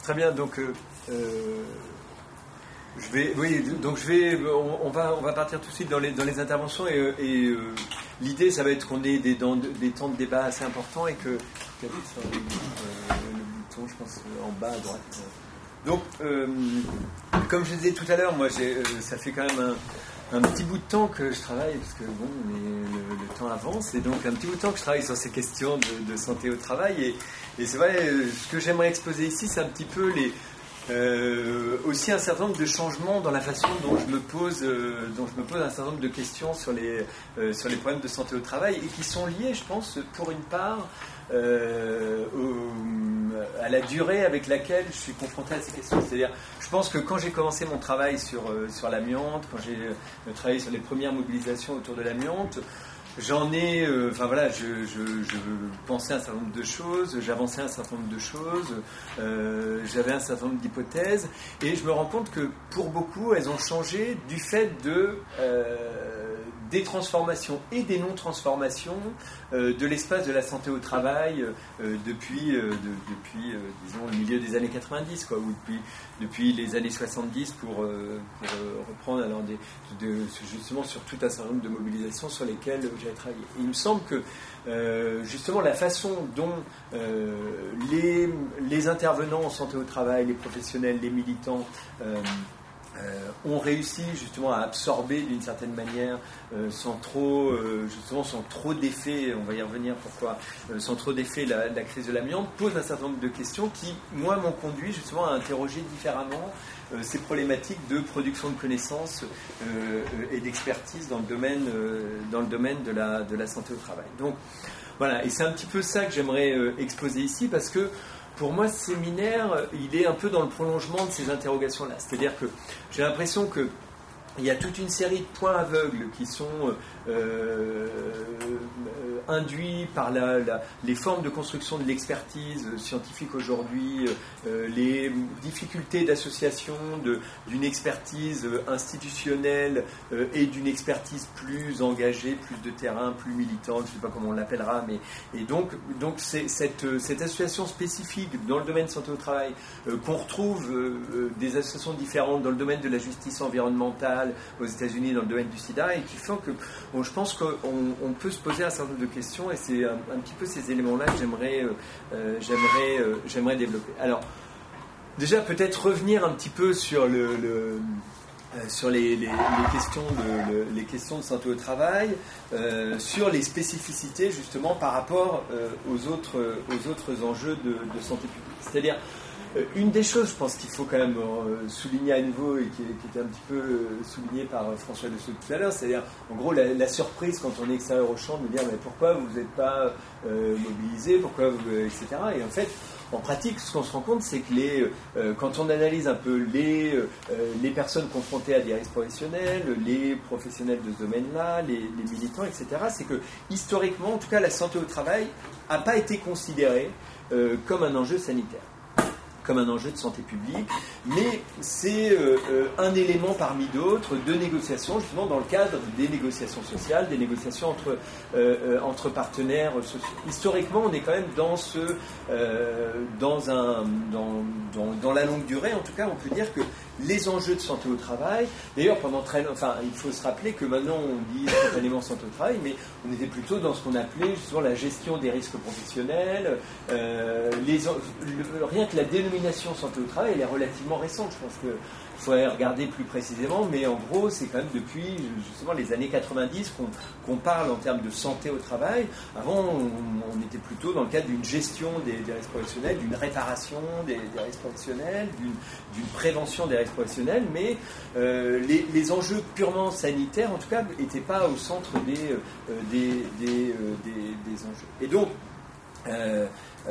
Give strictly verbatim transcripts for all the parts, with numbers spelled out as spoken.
Très bien, donc euh, euh, je vais, oui, donc je vais, on, on va, on va partir tout de suite dans les, dans les interventions et, et euh, l'idée, ça va être qu'on ait des, dans, des temps de débat assez importants et que, euh, le bouton, je pense, en bas à droite. Donc, euh, comme je disais tout à l'heure, moi, j'ai, euh, ça fait quand même un un petit bout de temps que je travaille, parce que bon, mais le, le temps avance, et donc un petit bout de temps que je travaille sur ces questions de, de santé au travail, et, et c'est vrai, ce que j'aimerais exposer ici, c'est un petit peu les, euh, aussi un certain nombre de changements dans la façon dont je me pose, euh, dont je me pose un certain nombre de questions sur les, euh, sur les problèmes de santé au travail, et qui sont liés, je pense, pour une part, Euh, au, à la durée avec laquelle je suis confronté à ces questions. C'est-à-dire, je pense que quand j'ai commencé mon travail sur, euh, sur l'amiante, quand j'ai euh, travaillé sur les premières mobilisations autour de l'amiante, j'en ai, euh, enfin voilà, je, je, je pensais un certain nombre de choses, j'avançais un certain nombre de choses, euh, j'avais un certain nombre d'hypothèses, et je me rends compte que pour beaucoup, elles ont changé du fait de euh, des transformations et des non-transformations euh, de l'espace de la santé au travail euh, depuis, euh, de, depuis euh, disons, le milieu des années quatre-vingt-dix, quoi, ou depuis, depuis les années soixante-dix, pour, euh, pour euh, reprendre alors des, de, justement sur tout un certain nombre de mobilisations sur lesquelles j'ai travaillé. Et il me semble que euh, justement la façon dont euh, les, les intervenants en santé au travail, les professionnels, les militants, euh, Euh, ont réussi justement à absorber d'une certaine manière euh, sans trop euh, justement sans trop d'effet, on va y revenir pourquoi, euh, sans trop d'effet la, la crise de l'amiante, pose un certain nombre de questions qui moi m'ont conduit justement à interroger différemment euh, ces problématiques de production de connaissances euh, et d'expertise dans le domaine euh, dans le domaine de la, de la santé au travail. Donc voilà, et c'est un petit peu ça que j'aimerais euh, exposer ici, parce que pour moi, ce séminaire, il est un peu dans le prolongement de ces interrogations-là. C'est-à-dire que j'ai l'impression que il y a toute une série de points aveugles qui sont euh, euh, induits par la, la, les formes de construction de l'expertise scientifique aujourd'hui, euh, les difficultés d'association de, d'une expertise institutionnelle euh, et d'une expertise plus engagée, plus de terrain, plus militante, je ne sais pas comment on l'appellera, mais et donc, donc c'est, cette, cette association spécifique dans le domaine de santé au travail euh, qu'on retrouve euh, des associations différentes dans le domaine de la justice environnementale aux États-Unis dans le domaine du sida, et qui font que bon, je pense qu'on on peut se poser un certain nombre de questions, et c'est un, un petit peu ces éléments-là que j'aimerais, euh, j'aimerais, euh, j'aimerais développer. Alors, déjà peut-être revenir un petit peu sur le, le euh, sur les, les, les questions de le, les questions de santé au travail, euh, sur les spécificités justement par rapport euh, aux autres aux autres enjeux de, de santé publique. C'est-à-dire, une des choses, je pense qu'il faut quand même euh, souligner à nouveau, et qui, qui était un petit peu euh, souligné par euh, François Dessau tout à l'heure, c'est-à-dire, en gros, la, la surprise quand on est extérieur au champ de dire mais pourquoi vous n'êtes pas euh, mobilisé, pourquoi vous, euh, et cetera. Et en fait, en pratique, ce qu'on se rend compte, c'est que les, euh, quand on analyse un peu les, euh, les personnes confrontées à des risques professionnels, les professionnels de ce domaine-là, les, les militants, et cetera, c'est que historiquement, en tout cas, la santé au travail n'a pas été considérée euh, comme un enjeu sanitaire, comme un enjeu de santé publique, mais c'est euh, euh, un élément parmi d'autres de négociation, justement dans le cadre des négociations sociales, des négociations entre, euh, euh, entre partenaires sociaux. Historiquement, on est quand même dans, ce, euh, dans, un, dans, dans, dans la longue durée, en tout cas, on peut dire que les enjeux de santé au travail, d'ailleurs pendant très longtemps, enfin il faut se rappeler que maintenant on dit spontanément santé au travail, mais on était plutôt dans ce qu'on appelait justement la gestion des risques professionnels, euh, les, le, rien que la dénomination santé au travail, elle est relativement récente, je pense que il faudrait regarder plus précisément, mais en gros c'est quand même depuis justement les années quatre-vingt-dix qu'on, qu'on parle en termes de santé au travail. Avant on, on était plutôt dans le cadre d'une gestion des, des risques professionnels, d'une réparation des, des risques professionnels, d'une, d'une prévention des risques professionnels, mais euh, les, les enjeux purement sanitaires en tout cas n'étaient pas au centre des, euh, des, des, euh, des, des enjeux. Et donc euh,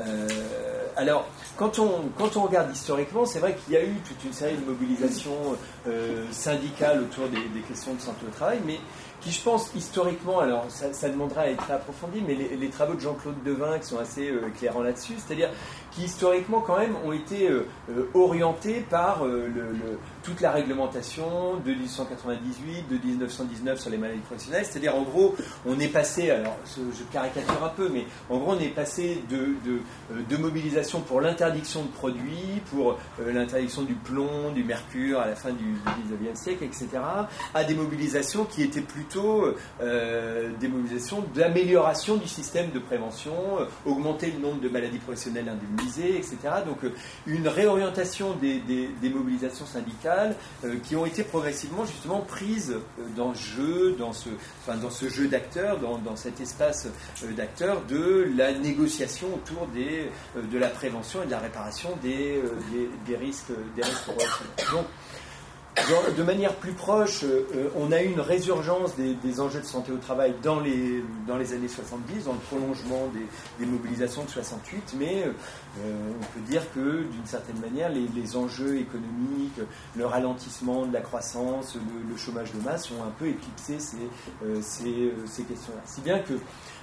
Euh, alors, quand on, quand on regarde historiquement, c'est vrai qu'il y a eu toute une série de mobilisations euh, syndicales autour des, des questions de santé au travail, mais qui je pense historiquement, alors ça, ça demandera à être approfondi, mais les, les travaux de Jean-Claude Devin qui sont assez euh, éclairants là-dessus, c'est-à-dire qui historiquement quand même ont été euh, euh, orientés par euh, le, le, toute la réglementation de dix-huit cent quatre-vingt-dix-huit, de dix-neuf cent dix-neuf sur les maladies professionnelles, c'est-à-dire en gros on est passé, alors je caricature un peu, mais en gros on est passé de, de, de mobilisation pour l'interdiction de produits, pour euh, l'interdiction du plomb, du mercure à la fin du, du dix-neuvième siècle, et cetera, à des mobilisations qui étaient plutôt euh, des mobilisations d'amélioration du système de prévention, euh, augmenter le nombre de maladies professionnelles indemnisées, et cetera. Donc euh, une réorientation des, des, des mobilisations syndicales euh, qui ont été progressivement justement prises euh, dans ce jeu, dans ce, enfin, dans ce jeu d'acteurs, dans, dans cet espace euh, d'acteurs de la négociation autour des, euh, de la prévention et de la réparation des, euh, des, des risques, des risques professionnels. Donc, de manière plus proche, euh, on a eu une résurgence des, des enjeux de santé au travail dans les, dans les années soixante-dix, dans le prolongement des, des mobilisations de soixante-huit, mais euh, on peut dire que d'une certaine manière, les, les enjeux économiques, le ralentissement de la croissance, le, le chômage de masse ont un peu éclipsé ces, euh, ces, ces questions-là. Si bien que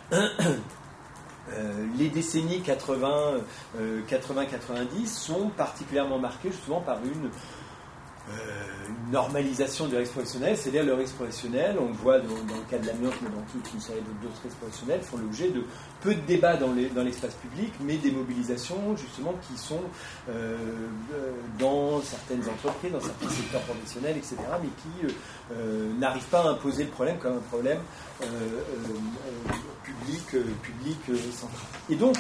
Euh, les décennies quatre-vingts quatre-vingt-dix sont particulièrement marquées justement par une, euh, une normalisation du risque professionnel, c'est-à-dire le risque professionnel, on le voit dans, dans le cas de l'amiante, mais dans toute une série d'autres risques professionnels, font l'objet de peu de débats dans, les, dans l'espace public, mais des mobilisations justement qui sont euh, dans certaines entreprises, dans certains secteurs professionnels, et cetera, mais qui euh, n'arrivent pas à imposer le problème comme un problème euh, euh, euh, public, euh, public euh, central. Et donc,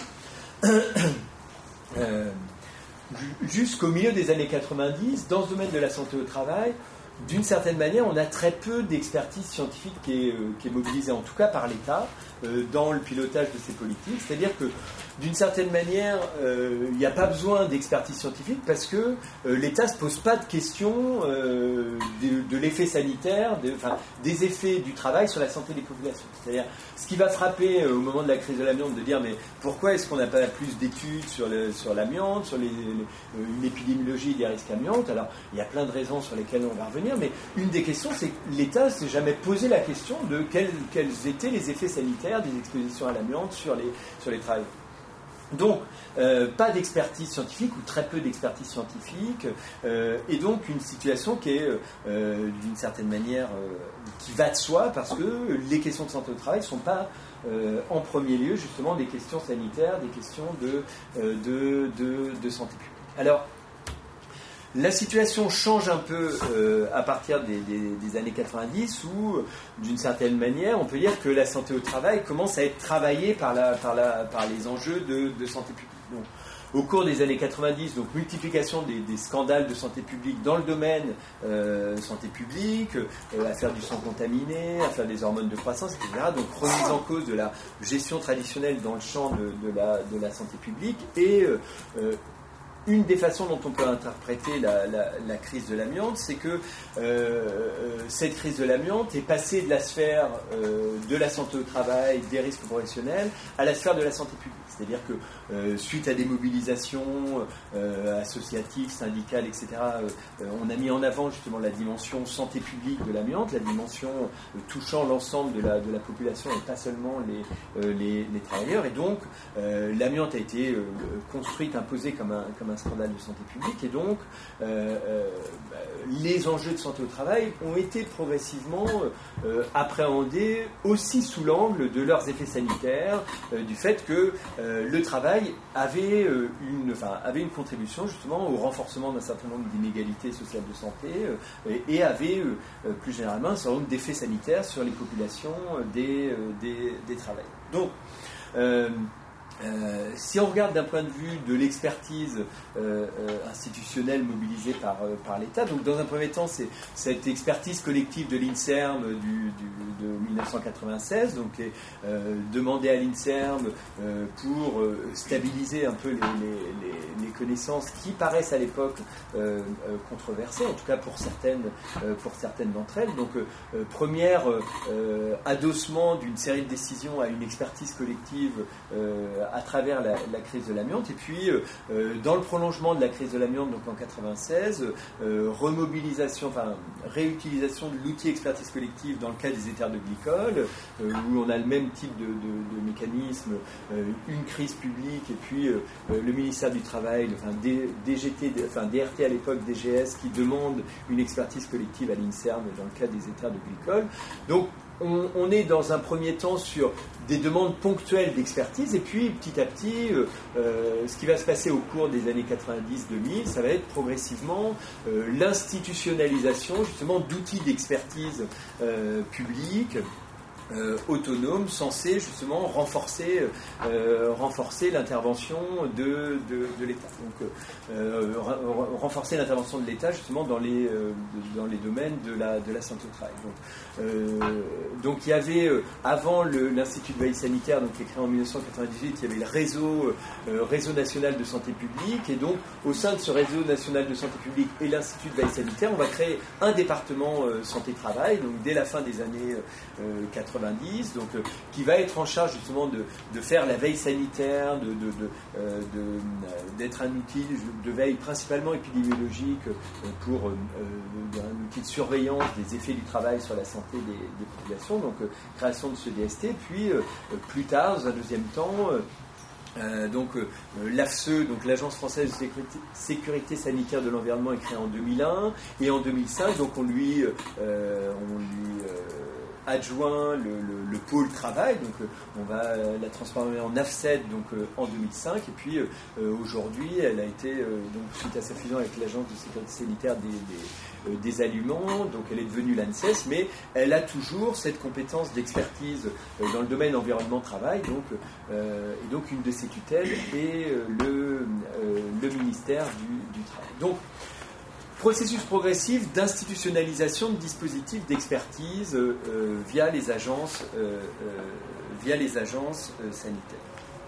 euh, jusqu'au milieu des années quatre-vingt-dix, dans ce domaine de la santé au travail, d'une certaine manière, on a très peu d'expertise scientifique qui est, euh, qui est mobilisée, en tout cas par l'État, euh, dans le pilotage de ces politiques. C'est-à-dire que, d'une certaine manière, euh, il n'y a pas besoin d'expertise scientifique parce que euh, l'État ne se pose pas de questions euh, de, de l'effet sanitaire, de, enfin, des effets du travail sur la santé des populations. C'est-à-dire, ce qui va frapper euh, au moment de la crise de l'amiante, de dire mais pourquoi est-ce qu'on n'a pas plus d'études sur, le, sur l'amiante, sur les, les, euh, une épidémiologie des risques amiante? Alors, il y a plein de raisons sur lesquelles on va revenir, mais une des questions, c'est que l'État ne s'est jamais posé la question de quels, quels étaient les effets sanitaires des expositions à l'amiante sur les, sur les travailleurs. Donc, euh, pas d'expertise scientifique ou très peu d'expertise scientifique, euh, et donc une situation qui est euh, d'une certaine manière euh, qui va de soi parce que les questions de santé au travail ne sont pas euh, en premier lieu justement des questions sanitaires, des questions de, euh, de, de, de santé publique. Alors, la situation change un peu euh, à partir des, des, des années quatre-vingt-dix où, d'une certaine manière, on peut dire que la santé au travail commence à être travaillée par, la, par, la, par les enjeux de, de santé publique. Donc, au cours des années quatre-vingt-dix, donc multiplication des, des scandales de santé publique dans le domaine euh, santé publique, euh, affaire du sang contaminé, affaire des hormones de croissance, et cetera. Donc remise en cause de la gestion traditionnelle dans le champ de, de, la, de la santé publique et euh, euh, une des façons dont on peut interpréter la, la, la crise de l'amiante, c'est que euh, cette crise de l'amiante est passée de la sphère euh, de la santé au travail, des risques professionnels, à la sphère de la santé publique. C'est-à-dire que euh, suite à des mobilisations euh, associatives, syndicales, et cetera, euh, on a mis en avant justement la dimension santé publique de l'amiante, la dimension euh, touchant l'ensemble de la, de la population et pas seulement les, euh, les, les travailleurs. Et donc, euh, l'amiante a été euh, construite, imposée comme un, comme un scandale de santé publique. Et donc, euh, euh, les enjeux de santé au travail ont été progressivement euh, appréhendés aussi sous l'angle de leurs effets sanitaires, euh, du fait que euh, le travail avait, euh, une, enfin, avait une contribution justement au renforcement d'un certain nombre d'inégalités sociales de santé euh, et, et avait euh, plus généralement un certain nombre d'effets sanitaires sur les populations des, euh, des, des travailleurs. Donc, euh, Euh, si on regarde d'un point de vue de l'expertise euh, euh, institutionnelle mobilisée par, euh, par l'État, donc dans un premier temps, c'est cette expertise collective de l'INSERM du, du, de dix-neuf cent quatre-vingt-seize, donc qui est euh, demandée à l'INSERM euh, pour euh, stabiliser un peu les, les, les, les connaissances qui paraissent à l'époque euh, euh, controversées, en tout cas pour certaines, euh, pour certaines d'entre elles. Donc, euh, euh, première euh, adossement d'une série de décisions à une expertise collective euh, à travers la, la crise de l'amiante. Et puis, euh, dans le prolongement de la crise de l'amiante, donc en quatre-vingt-seize, euh, remobilisation, enfin réutilisation de l'outil expertise collective dans le cas des éthers de glycol, euh, où on a le même type de, de, de mécanisme, euh, une crise publique, et puis euh, le ministère du Travail, enfin D G T, enfin D R T à l'époque, D G S, qui demande une expertise collective à l'INSERM dans le cas des éthers de glycol. Donc, On, on est dans un premier temps sur des demandes ponctuelles d'expertise, et puis petit à petit, euh, euh, ce qui va se passer au cours des années quatre-vingt-dix deux mille, ça va être progressivement euh, l'institutionnalisation justement d'outils d'expertise euh, publique, Euh, autonome, censé justement renforcer, euh, renforcer l'intervention de, de, de l'État. Donc, euh, renforcer l'intervention de l'État justement dans les, euh, dans les domaines de la, de la santé au travail. Donc, euh, donc il y avait, euh, avant le, l'Institut de veille sanitaire, donc qui est créé en mille neuf cent quatre-vingt-dix-huit, il y avait le réseau, euh, réseau national de santé publique, et donc au sein de ce réseau national de santé publique et l'Institut de veille sanitaire, on va créer un département euh, santé-travail, donc dès la fin des années euh, quatre-vingt-dix, donc, euh, qui va être en charge justement de, de faire la veille sanitaire, de, de, de, euh, de, euh, d'être un outil de veille principalement épidémiologique euh, pour euh, un outil de surveillance des effets du travail sur la santé des, des populations, donc euh, création de ce D S T, puis euh, plus tard, dans un deuxième temps, euh, Euh, donc euh, l'A F S E, donc l'Agence française de sécurité, sécurité sanitaire de l'environnement, est créée en deux mille un, et en deux mille cinq, donc on lui, euh, on lui euh, adjoint le, le, le pôle travail, donc euh, on va la transformer en A F S E D donc euh, en deux mille cinq, et puis euh, aujourd'hui elle a été euh, donc suite à sa fusion avec l'Agence de sécurité sanitaire des, des Euh, des aliments, donc elle est devenue l'ANSES, mais elle a toujours cette compétence d'expertise euh, dans le domaine environnement-travail, donc, euh, et donc une de ses tutelles est euh, le, euh, le ministère du, du Travail. Donc, processus progressif d'institutionnalisation de dispositifs d'expertise euh, euh, via les agences, euh, euh, via les agences euh, sanitaires.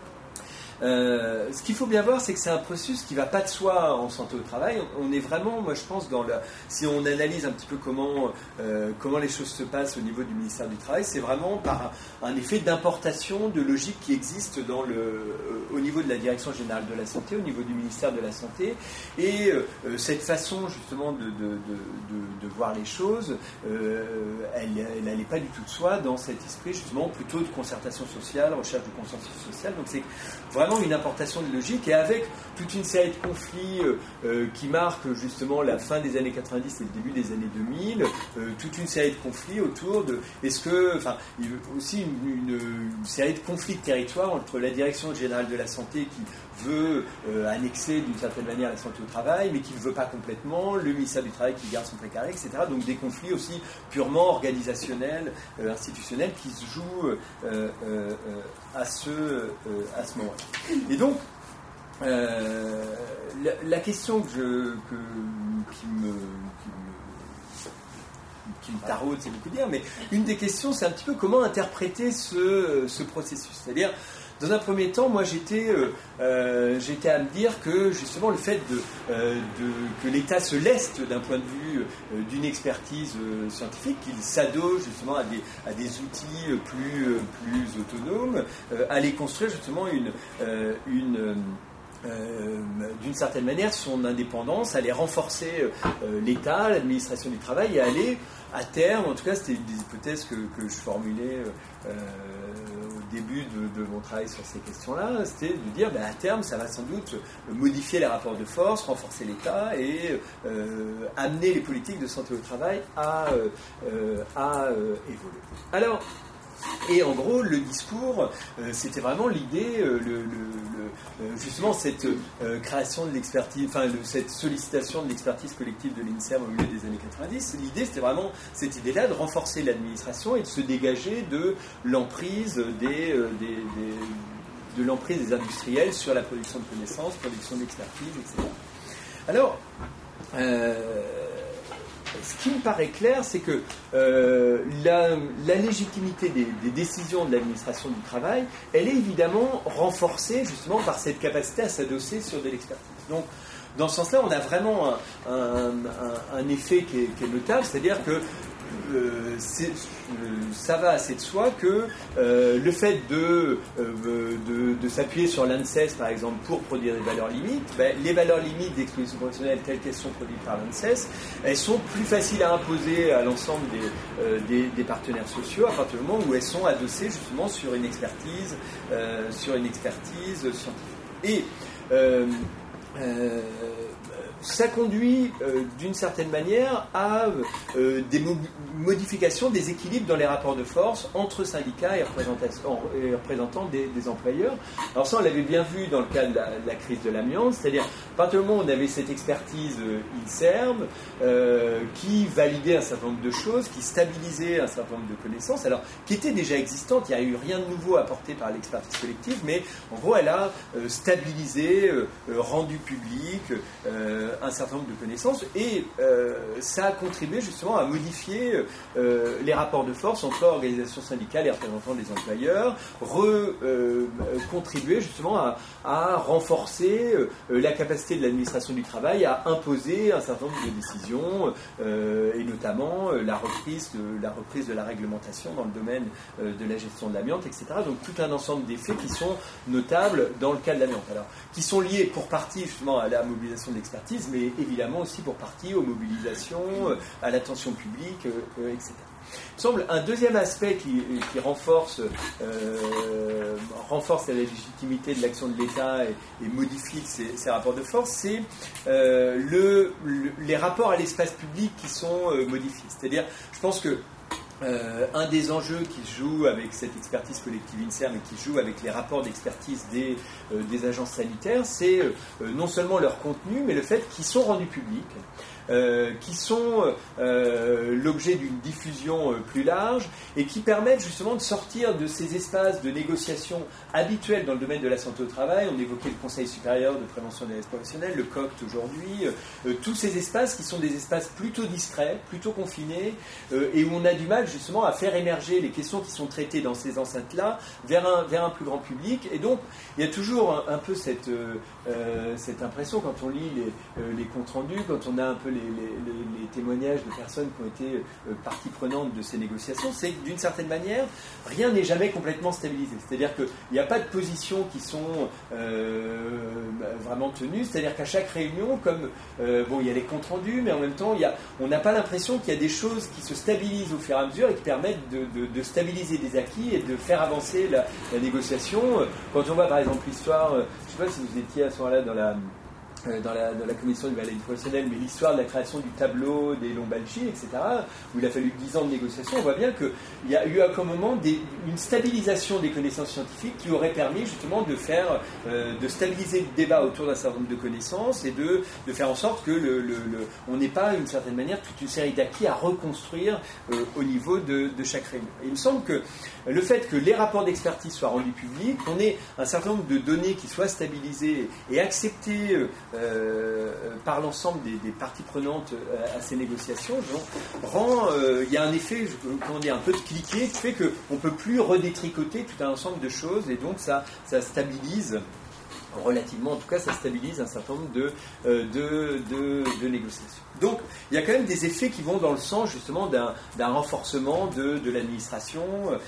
Euh, ce qu'il faut bien voir, c'est que c'est un processus qui ne va pas de soi en santé au travail. On est vraiment, moi je pense, dans la, si on analyse un petit peu comment, euh, comment les choses se passent au niveau du ministère du Travail, c'est vraiment par un, un effet d'importation de logique qui existe dans le, euh, au niveau de la Direction générale de la santé, au niveau du ministère de la Santé. Et euh, cette façon justement de, de, de, de, de voir les choses, euh, elle n'allait pas du tout de soi dans cet esprit justement plutôt de concertation sociale, recherche de consensus social. Donc c'est vraiment une importation de logique, et avec toute une série de conflits euh, euh, qui marquent justement la fin des années quatre-vingt-dix et le début des années deux mille, euh, toute une série de conflits autour de, est-ce que, enfin, il y a aussi une, une, une série de conflits de territoire entre la Direction générale de la santé qui veut euh, annexer d'une certaine manière la santé au travail, mais qui ne le veut pas complètement, le ministère du Travail qui garde son précaré, et cetera. Donc des conflits aussi purement organisationnels, euh, institutionnels, qui se jouent euh, euh, euh, à ce, euh, à ce moment-là. Et donc, euh, la, la question que je, que, qui me... Qui me qui me taraude, c'est beaucoup dire, mais une des questions, c'est un petit peu comment interpréter ce, ce processus. C'est-à-dire, dans un premier temps, moi j'étais, euh, euh, j'étais à me dire que justement le fait de, euh, de, que l'État se leste d'un point de vue euh, d'une expertise euh, scientifique, qu'il s'adosse justement à des, à des outils plus, euh, plus autonomes, euh, allait construire justement une... Euh, une euh, Euh, d'une certaine manière son indépendance, aller renforcer euh, l'État, l'administration du travail, et aller à terme, en tout cas c'était des hypothèses que, que je formulais euh, au début de, de mon travail sur ces questions-là, c'était de dire ben, à terme ça va sans doute modifier les rapports de force, renforcer l'État et euh, amener les politiques de santé au travail à, euh, à euh, évoluer. Alors, et en gros, le discours, euh, c'était vraiment l'idée, euh, le, le, le, euh, justement cette euh, création de l'expertise, enfin le, cette sollicitation de l'expertise collective de l'INSERM au milieu des années quatre-vingt-dix. L'idée, c'était vraiment cette idée-là de renforcer l'administration et de se dégager de l'emprise des, euh, des, des, de l'emprise des industriels sur la production de connaissances, production d'expertise, et cetera. Alors, euh, ce qui me paraît clair, c'est que euh, la, la légitimité des, des décisions de l'administration du travail, elle est évidemment renforcée justement par cette capacité à s'adosser sur de l'expertise. Donc, dans ce sens-là, on a vraiment un, un, un, un effet qui est, qui est notable, c'est-à-dire que euh, c'est, euh, ça va assez de soi que euh, le fait de, euh, de, de s'appuyer sur l'ANSES, par exemple, pour produire des valeurs limites, ben, les valeurs limites d'exposition professionnelle telles qu'elles sont produites par l'ANSES, elles sont plus faciles à imposer à l'ensemble des, euh, des, des partenaires sociaux à partir du moment où elles sont adossées justement sur une expertise, euh, sur une expertise scientifique. Et euh, euh, ça conduit euh, d'une certaine manière à euh, des mo- modifications des équilibres dans les rapports de force entre syndicats et, et représentants des, des employeurs. Alors ça, on l'avait bien vu dans le cas de la, de la crise de l'amiante, c'est-à-dire à partir du moment où on avait cette expertise euh, INSERM euh, qui validait un certain nombre de choses, qui stabilisait un certain nombre de connaissances, alors qui étaient déjà existantes, il n'y a eu rien de nouveau apporté par l'expertise collective, mais en gros, elle a euh, stabilisé, euh, rendu public euh, un certain nombre de connaissances, et euh, ça a contribué justement à modifier euh, les rapports de force entre organisations syndicales et représentants des employeurs, re, euh, contribuer justement à, à renforcer euh, la capacité de l'administration du travail à imposer un certain nombre de décisions, euh, et notamment euh, la, reprise de, la reprise de la réglementation dans le domaine euh, de la gestion de l'amiante, et cetera. Donc tout un ensemble d'effets qui sont notables dans le cas de l'amiante. Alors, qui sont liés pour partie justement à la mobilisation de l'expertise, mais évidemment aussi pour partie aux mobilisations, euh, à l'attention publique, euh, et cetera. Il me semble un deuxième aspect qui, qui renforce, euh, renforce la légitimité de l'action de l'État et, et modifie ces, ces rapports de force, c'est euh, le, le, les rapports à l'espace public qui sont euh, modifiés. C'est-à-dire, je pense que Euh, un des enjeux qui se joue avec cette expertise collective INSERM et qui se joue avec les rapports d'expertise des, euh, des agences sanitaires, c'est euh, non seulement leur contenu, mais le fait qu'ils sont rendus publics, euh, qui sont euh, l'objet d'une diffusion euh, plus large et qui permettent justement de sortir de ces espaces de négociation habituels dans le domaine de la santé au travail. On évoquait le Conseil supérieur de prévention des risques professionnels, le C O C T aujourd'hui, euh, tous ces espaces qui sont des espaces plutôt discrets, plutôt confinés, euh, et où on a du mal justement à faire émerger les questions qui sont traitées dans ces enceintes-là vers un, vers un plus grand public. Et donc, il y a toujours un, un peu cette, euh, cette impression, quand on lit les, euh, les comptes rendus, quand on a un peu les, les, les, les témoignages de personnes qui ont été euh, partie prenante de ces négociations, c'est que d'une certaine manière, rien n'est jamais complètement stabilisé. C'est-à-dire qu'il n'y a pas de positions qui sont euh, vraiment tenues. C'est-à-dire qu'à chaque réunion, comme euh, bon, il y a les comptes rendus, mais en même temps, il y a, on n'a pas l'impression qu'il y a des choses qui se stabilisent au fur et à mesure et qui permettent de, de, de stabiliser des acquis et de faire avancer la, la négociation. Quand on voit par exemple l'histoire, je ne sais pas si vous étiez à ce moment-là dans la... Dans la, dans la commission du maladie professionnelle, mais l'histoire de la création du tableau des lombalgies, et cetera, où il a fallu dix ans de négociation, on voit bien qu'il y a eu à un moment des, une stabilisation des connaissances scientifiques qui aurait permis justement de faire, euh, de stabiliser le débat autour d'un certain nombre de connaissances et de, de faire en sorte que le, le, le, on n'ait pas, d'une certaine manière, toute une série d'acquis à reconstruire euh, au niveau de, de chaque réunion. Et il me semble que le fait que les rapports d'expertise soient rendus publics, qu'on ait un certain nombre de données qui soient stabilisées et acceptées euh, Euh, par l'ensemble des, des parties prenantes à, à ces négociations, genre, rend, euh, il y a un effet, comment dire, un peu de cliquet qui fait qu'on ne peut plus redétricoter tout un ensemble de choses, et donc ça, ça stabilise relativement, en tout cas, ça stabilise un certain nombre de, euh, de, de, de négociations. Donc, il y a quand même des effets qui vont dans le sens, justement, d'un, d'un renforcement de, de l'administration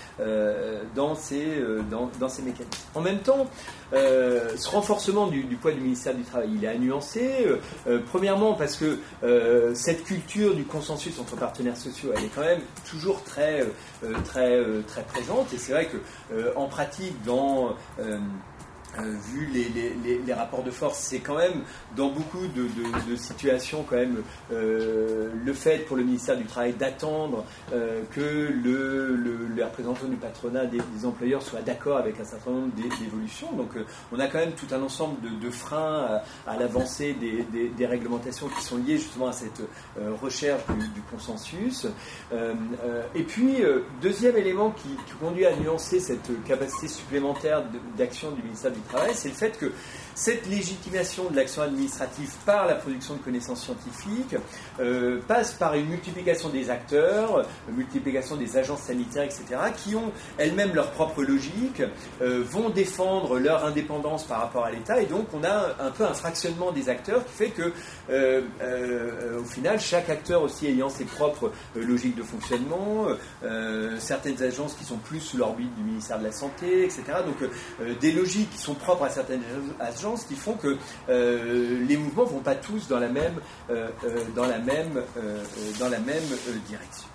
euh, dans, ces, euh, dans, dans ces mécanismes. En même temps, euh, ce renforcement du, du poids du ministère du Travail, il est à nuancer. Euh, premièrement, parce que euh, cette culture du consensus entre partenaires sociaux, elle est quand même toujours très, euh, très, euh, très présente. Et c'est vrai que, euh, en pratique, dans... Euh, Euh, vu les, les, les rapports de force, c'est quand même dans beaucoup de, de, de situations quand même euh, le fait pour le ministère du Travail d'attendre euh, que le, le, les représentants du patronat des, des employeurs soient d'accord avec un certain nombre d'évolutions. Donc euh, on a quand même tout un ensemble de, de freins à, à l'avancée des, des, des réglementations qui sont liées justement à cette euh, recherche du, du consensus. Euh, euh, et puis, euh, deuxième élément qui, qui conduit à nuancer cette capacité supplémentaire de, d'action du ministère du travail, c'est le fait que cette légitimation de l'action administrative par la production de connaissances scientifiques euh, passe par une multiplication des acteurs, une multiplication des agences sanitaires, et cetera, qui ont elles-mêmes leur propre logique, euh, vont défendre leur indépendance par rapport à l'État, et donc on a un peu un fractionnement des acteurs qui fait que, euh, euh, au final, chaque acteur aussi ayant ses propres euh, logiques de fonctionnement, euh, certaines agences qui sont plus sous l'orbite du ministère de la Santé, et cetera. Donc euh, des logiques qui sont propres à certaines agences qui font que euh, les mouvements ne vont pas tous dans la même, euh, euh, dans la même, euh, dans la même euh, direction.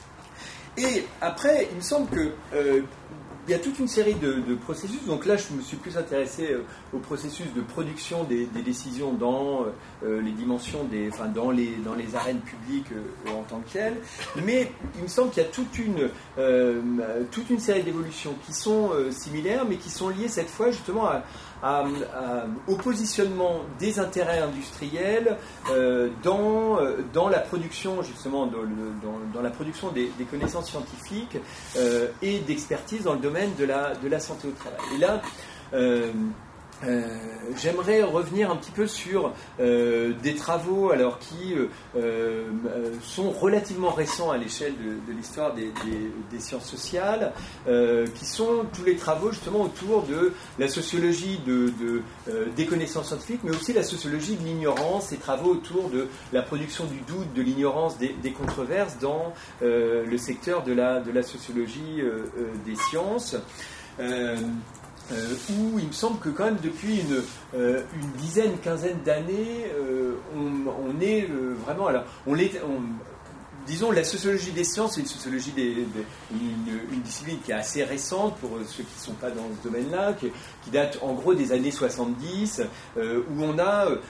Et après, il me semble que euh, il y a toute une série de, de processus. Donc là, je me suis plus intéressé euh, au processus de production des, des décisions dans euh, les dimensions, des, enfin dans les, dans les arènes publiques euh, en tant que telles. Mais il me semble qu'il y a toute une, euh, toute une série d'évolutions qui sont euh, similaires, mais qui sont liées cette fois justement à À, à, au positionnement des intérêts industriels euh, dans, dans la production, justement, dans, le, dans, dans la production des, des connaissances scientifiques euh, et d'expertise dans le domaine de la, de la santé au travail. Et là, euh, Euh, j'aimerais revenir un petit peu sur euh, des travaux alors qui euh, euh, sont relativement récents à l'échelle de, de l'histoire des, des, des sciences sociales, euh, qui sont tous les travaux justement autour de la sociologie de, de, euh, des connaissances scientifiques, mais aussi la sociologie de l'ignorance, et travaux autour de la production du doute, de l'ignorance, des, des controverses dans euh, le secteur de la, de la sociologie euh, euh, des sciences. Euh, Euh, où il me semble que quand même depuis une, euh, une dizaine, quinzaine d'années, euh, on, on est euh, vraiment... Alors, on est, on, disons, la sociologie des sciences, c'est une sociologie des, des, une, une discipline qui est assez récente pour ceux qui ne sont pas dans ce domaine-là, qui, qui date en gros des années soixante-dix, euh, où on a... Euh,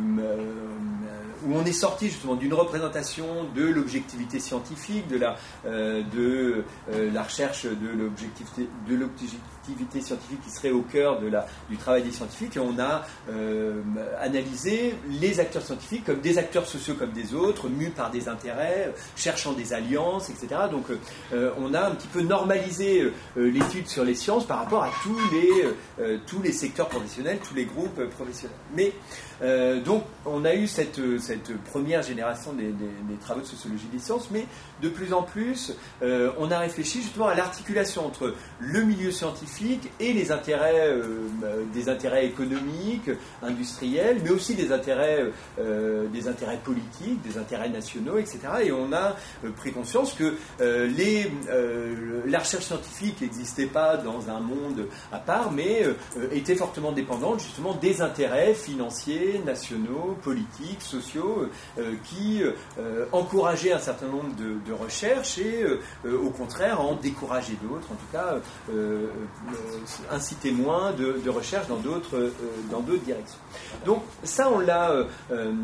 euh, où on est sorti justement d'une représentation de l'objectivité scientifique, de la, euh, de, euh, la recherche de l'objectivité, de l'objectivité scientifique qui serait au cœur de la, du travail des scientifiques, et on a euh, analysé les acteurs scientifiques comme des acteurs sociaux comme des autres, mus par des intérêts, cherchant des alliances, et cetera. Donc euh, on a un petit peu normalisé euh, l'étude sur les sciences par rapport à tous les, euh, tous les secteurs professionnels, tous les groupes professionnels. Mais euh, donc on a eu cette, cette première génération des, des, des travaux de sociologie des sciences, mais de plus en plus euh, on a réfléchi justement à l'articulation entre le milieu scientifique et les intérêts, euh, des intérêts économiques, industriels, mais aussi des intérêts, euh, des intérêts politiques, des intérêts nationaux, et cetera. Et on a euh, pris conscience que euh, les, euh, la recherche scientifique n'existait pas dans un monde à part, mais euh, était fortement dépendante justement des intérêts financiers, nationaux, politiques, sociaux, euh, qui euh, encourageaient un certain nombre de, de recherches et euh, au contraire en décourageaient d'autres, en tout cas euh, euh, incitaient moins de, de recherches dans d'autres euh, dans d'autres directions. Donc ça on l'a euh,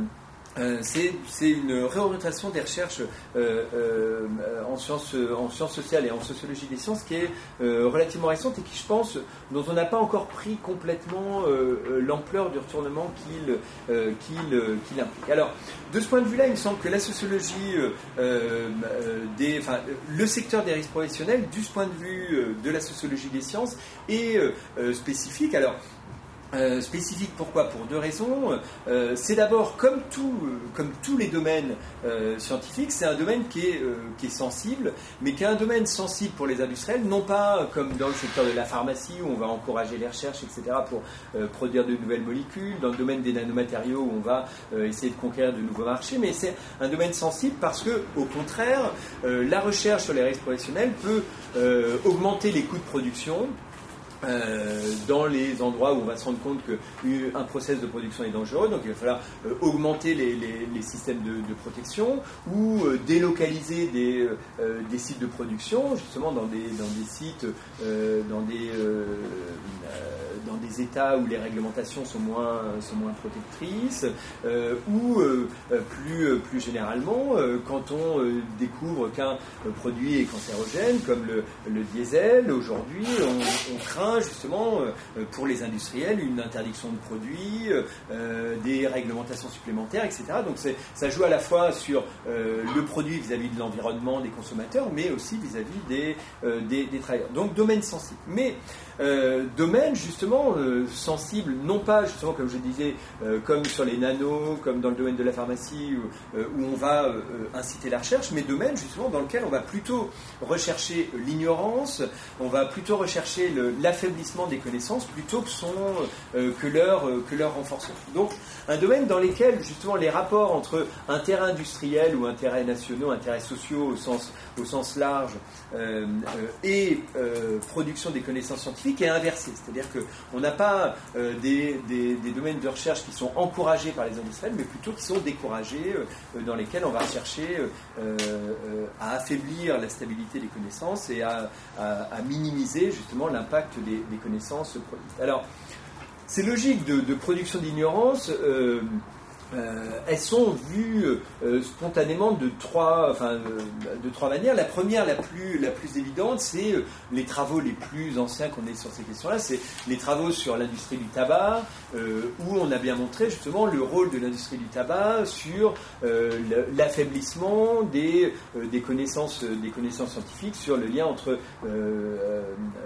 Euh, c'est, c'est une réorientation des recherches euh, euh, en, sciences, en sciences sociales et en sociologie des sciences qui est euh, relativement récente et qui, je pense, dont on n'a pas encore pris complètement euh, l'ampleur du retournement qu'il, euh, qu'il, euh, qu'il implique. Alors, de ce point de vue-là, il me semble que la sociologie euh, euh, des, enfin, le secteur des risques professionnels, du point de vue euh, de la sociologie des sciences, est euh, spécifique. Alors, Euh, spécifique, pourquoi ? Pour deux raisons. Euh, c'est d'abord, comme, tout, euh, comme tous les domaines euh, scientifiques, c'est un domaine qui est, euh, qui est sensible, mais qui est un domaine sensible pour les industriels, non pas comme dans le secteur de la pharmacie, où on va encourager les recherches, et cetera, pour euh, produire de nouvelles molécules, dans le domaine des nanomatériaux, où on va euh, essayer de conquérir de nouveaux marchés, mais c'est un domaine sensible parce que, au contraire, euh, la recherche sur les risques professionnels peut euh, augmenter les coûts de production, Euh, dans les endroits où on va se rendre compte qu'un process de production est dangereux, donc il va falloir euh, augmenter les, les, les systèmes de, de protection ou euh, délocaliser des, euh, des sites de production, justement dans des, dans des sites, euh, dans, des, euh, euh, dans des États où les réglementations sont moins, sont moins protectrices, euh, ou euh, plus, plus généralement, euh, quand on euh, découvre qu'un euh, produit est cancérogène, comme le, le diesel, aujourd'hui, on, on craint justement euh, pour les industriels une interdiction de produits, euh, des réglementations supplémentaires, et cetera. Donc c'est, ça joue à la fois sur euh, le produit vis-à-vis de l'environnement des consommateurs, mais aussi vis-à-vis des, euh, des, des travailleurs. Donc domaine sensible. Mais euh, domaines justement euh, sensibles, non pas justement comme je disais, euh, comme sur les nanos, comme dans le domaine de la pharmacie, où, euh, où on va euh, inciter la recherche, mais domaines justement dans lesquels on va plutôt rechercher l'ignorance, on va plutôt rechercher le, l'affaiblissement des connaissances plutôt que, son, euh, que, leur, euh, que leur renforcement. Donc un domaine dans lequel justement les rapports entre intérêts industriels ou intérêts nationaux, intérêts sociaux au sens, au sens large, euh, euh, et euh, production des connaissances scientifiques est inversé. C'est-à-dire qu'on n'a pas euh, des, des, des domaines de recherche qui sont encouragés par les industriels, mais plutôt qui sont découragés, euh, dans lesquels on va chercher euh, euh, à affaiblir la stabilité des connaissances et à, à, à minimiser justement l'impact des, des connaissances produites. Alors, ces logiques de, de production d'ignorance, euh, euh, elles sont vues euh, spontanément de trois, enfin, euh, de trois manières. La première, la plus, la plus évidente, c'est euh, les travaux les plus anciens qu'on ait sur ces questions-là. C'est les travaux sur l'industrie du tabac, euh, où on a bien montré justement le rôle de l'industrie du tabac sur euh, l'affaiblissement des, euh, des, connaissances, des connaissances scientifiques sur le lien entre euh, euh,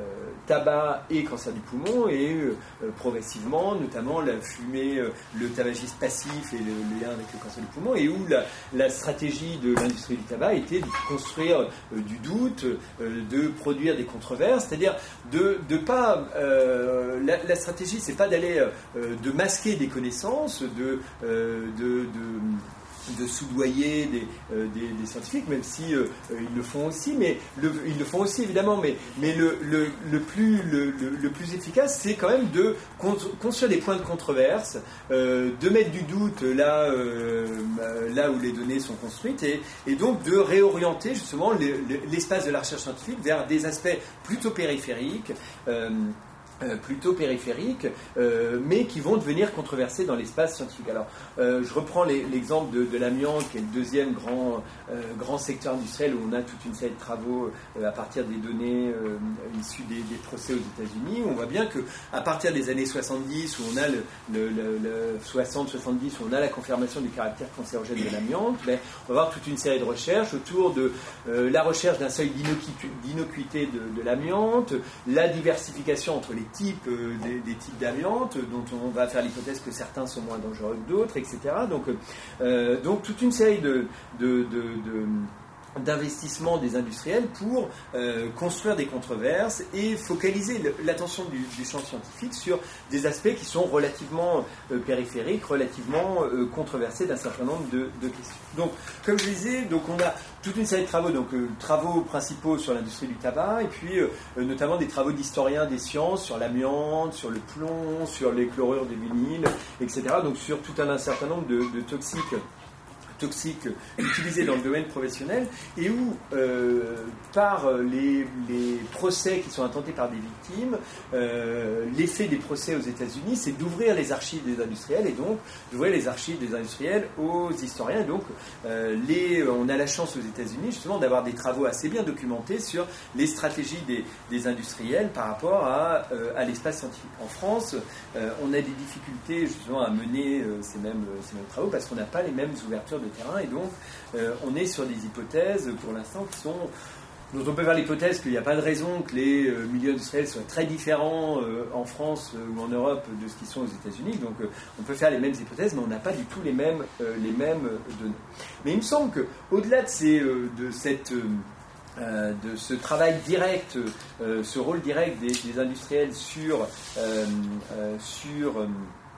tabac et cancer du poumon, et euh, progressivement, notamment la fumée, euh, le tabagisme passif et le, le lien avec le cancer du poumon, et où la, la stratégie de l'industrie du tabac était de construire euh, du doute, euh, de produire des controverses, c'est-à-dire de ne pas... Euh, la, la stratégie, c'est pas d'aller... Euh, de masquer des connaissances, de... Euh, de, de de soudoyer des, euh, des, des scientifiques, même si euh, ils le font aussi, mais le, ils le font aussi évidemment, mais, mais le, le, le, plus, le, le, le plus efficace, c'est quand même de construire des points de controverse, euh, de mettre du doute là, euh, là où les données sont construites, et, et donc de réorienter justement l'espace de la recherche scientifique vers des aspects plutôt périphériques, euh, Euh, plutôt périphériques, euh, mais qui vont devenir controversés dans l'espace scientifique. Alors, euh, je reprends l'exemple de, de l'amiante, qui est le deuxième grand, euh, grand secteur industriel où on a toute une série de travaux euh, à partir des données euh, issues des, des procès aux États-Unis. On voit bien qu'à partir des années soixante-dix, où on a le, le, le, le soixante soixante-dix, où on a la confirmation du caractère cancérogène de l'amiante, ben, on va avoir toute une série de recherches autour de euh, la recherche d'un seuil d'innocuité de, de l'amiante, la diversification entre les types, euh, des, des types d'amiante, dont on va faire l'hypothèse que certains sont moins dangereux que d'autres, et cetera. Donc, euh, donc toute une série de, de, de, de d'investissement des industriels pour euh, construire des controverses et focaliser l'attention du, du champ scientifique sur des aspects qui sont relativement euh, périphériques, relativement euh, controversés d'un certain nombre de, de questions. Donc, comme je disais, donc on a toute une série de travaux, donc euh, travaux principaux sur l'industrie du tabac, et puis euh, notamment des travaux d'historiens des sciences sur l'amiante, sur le plomb, sur les chlorures de vinyle, et cetera. Donc sur tout un, un certain nombre de, de toxiques toxiques utilisés dans le domaine professionnel, et où, euh, par les, les procès qui sont intentés par des victimes, euh, l'effet des procès aux États-Unis, c'est d'ouvrir les archives des industriels, et donc d'ouvrir les archives des industriels aux historiens. Et donc, euh, les, on a la chance aux États-Unis, justement, d'avoir des travaux assez bien documentés sur les stratégies des, des industriels par rapport à, euh, à l'espace scientifique. En France, euh, on a des difficultés, justement, à mener euh, ces, mêmes, ces mêmes travaux, parce qu'on n'a pas les mêmes ouvertures de terrain, et donc euh, on est sur des hypothèses pour l'instant qui sont, dont on peut faire l'hypothèse qu'il n'y a pas de raison que les euh, milieux industriels soient très différents euh, en France euh, ou en Europe de ce qu'ils sont aux États-Unis. Donc euh, on peut faire les mêmes hypothèses, mais on n'a pas du tout les mêmes, euh, les mêmes données. Mais il me semble qu'au-delà de, ces, euh, de cette euh, Euh, de ce travail direct, euh, ce rôle direct des, des industriels sur, euh, euh, sur euh,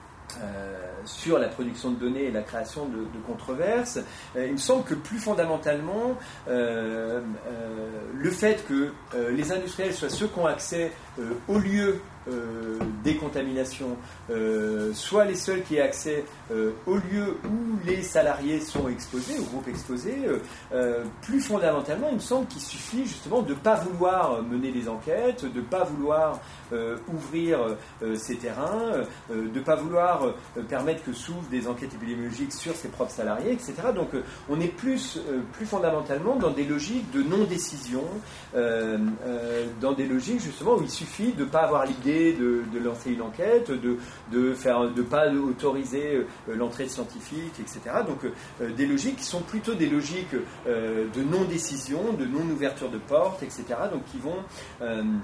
Euh, sur la production de données et la création de, de controverses, euh, il me semble que plus fondamentalement, euh, euh, le fait que euh, les industriels soient ceux qui ont accès euh, aux lieux euh, des contaminations, euh, soit les seuls qui aient accès euh, aux lieux où les salariés sont exposés, aux groupes exposés, euh, euh, plus fondamentalement, il me semble qu'il suffit justement de ne pas vouloir mener des enquêtes, de ne pas vouloir euh, ouvrir euh, ces terrains, euh, de ne pas vouloir euh, permettre que s'ouvrent des enquêtes épidémiologiques sur ses propres salariés, et cetera. Donc euh, on est plus, euh, plus fondamentalement dans des logiques de non-décision, euh, euh, dans des logiques justement où il suffit de ne pas avoir l'idée de, de lancer une enquête, de de faire, de pas autoriser euh, l'entrée de scientifiques, et cetera. Donc euh, des logiques qui sont plutôt des logiques euh, de non-décision, de non-ouverture de porte, et cetera. Donc qui vont euh,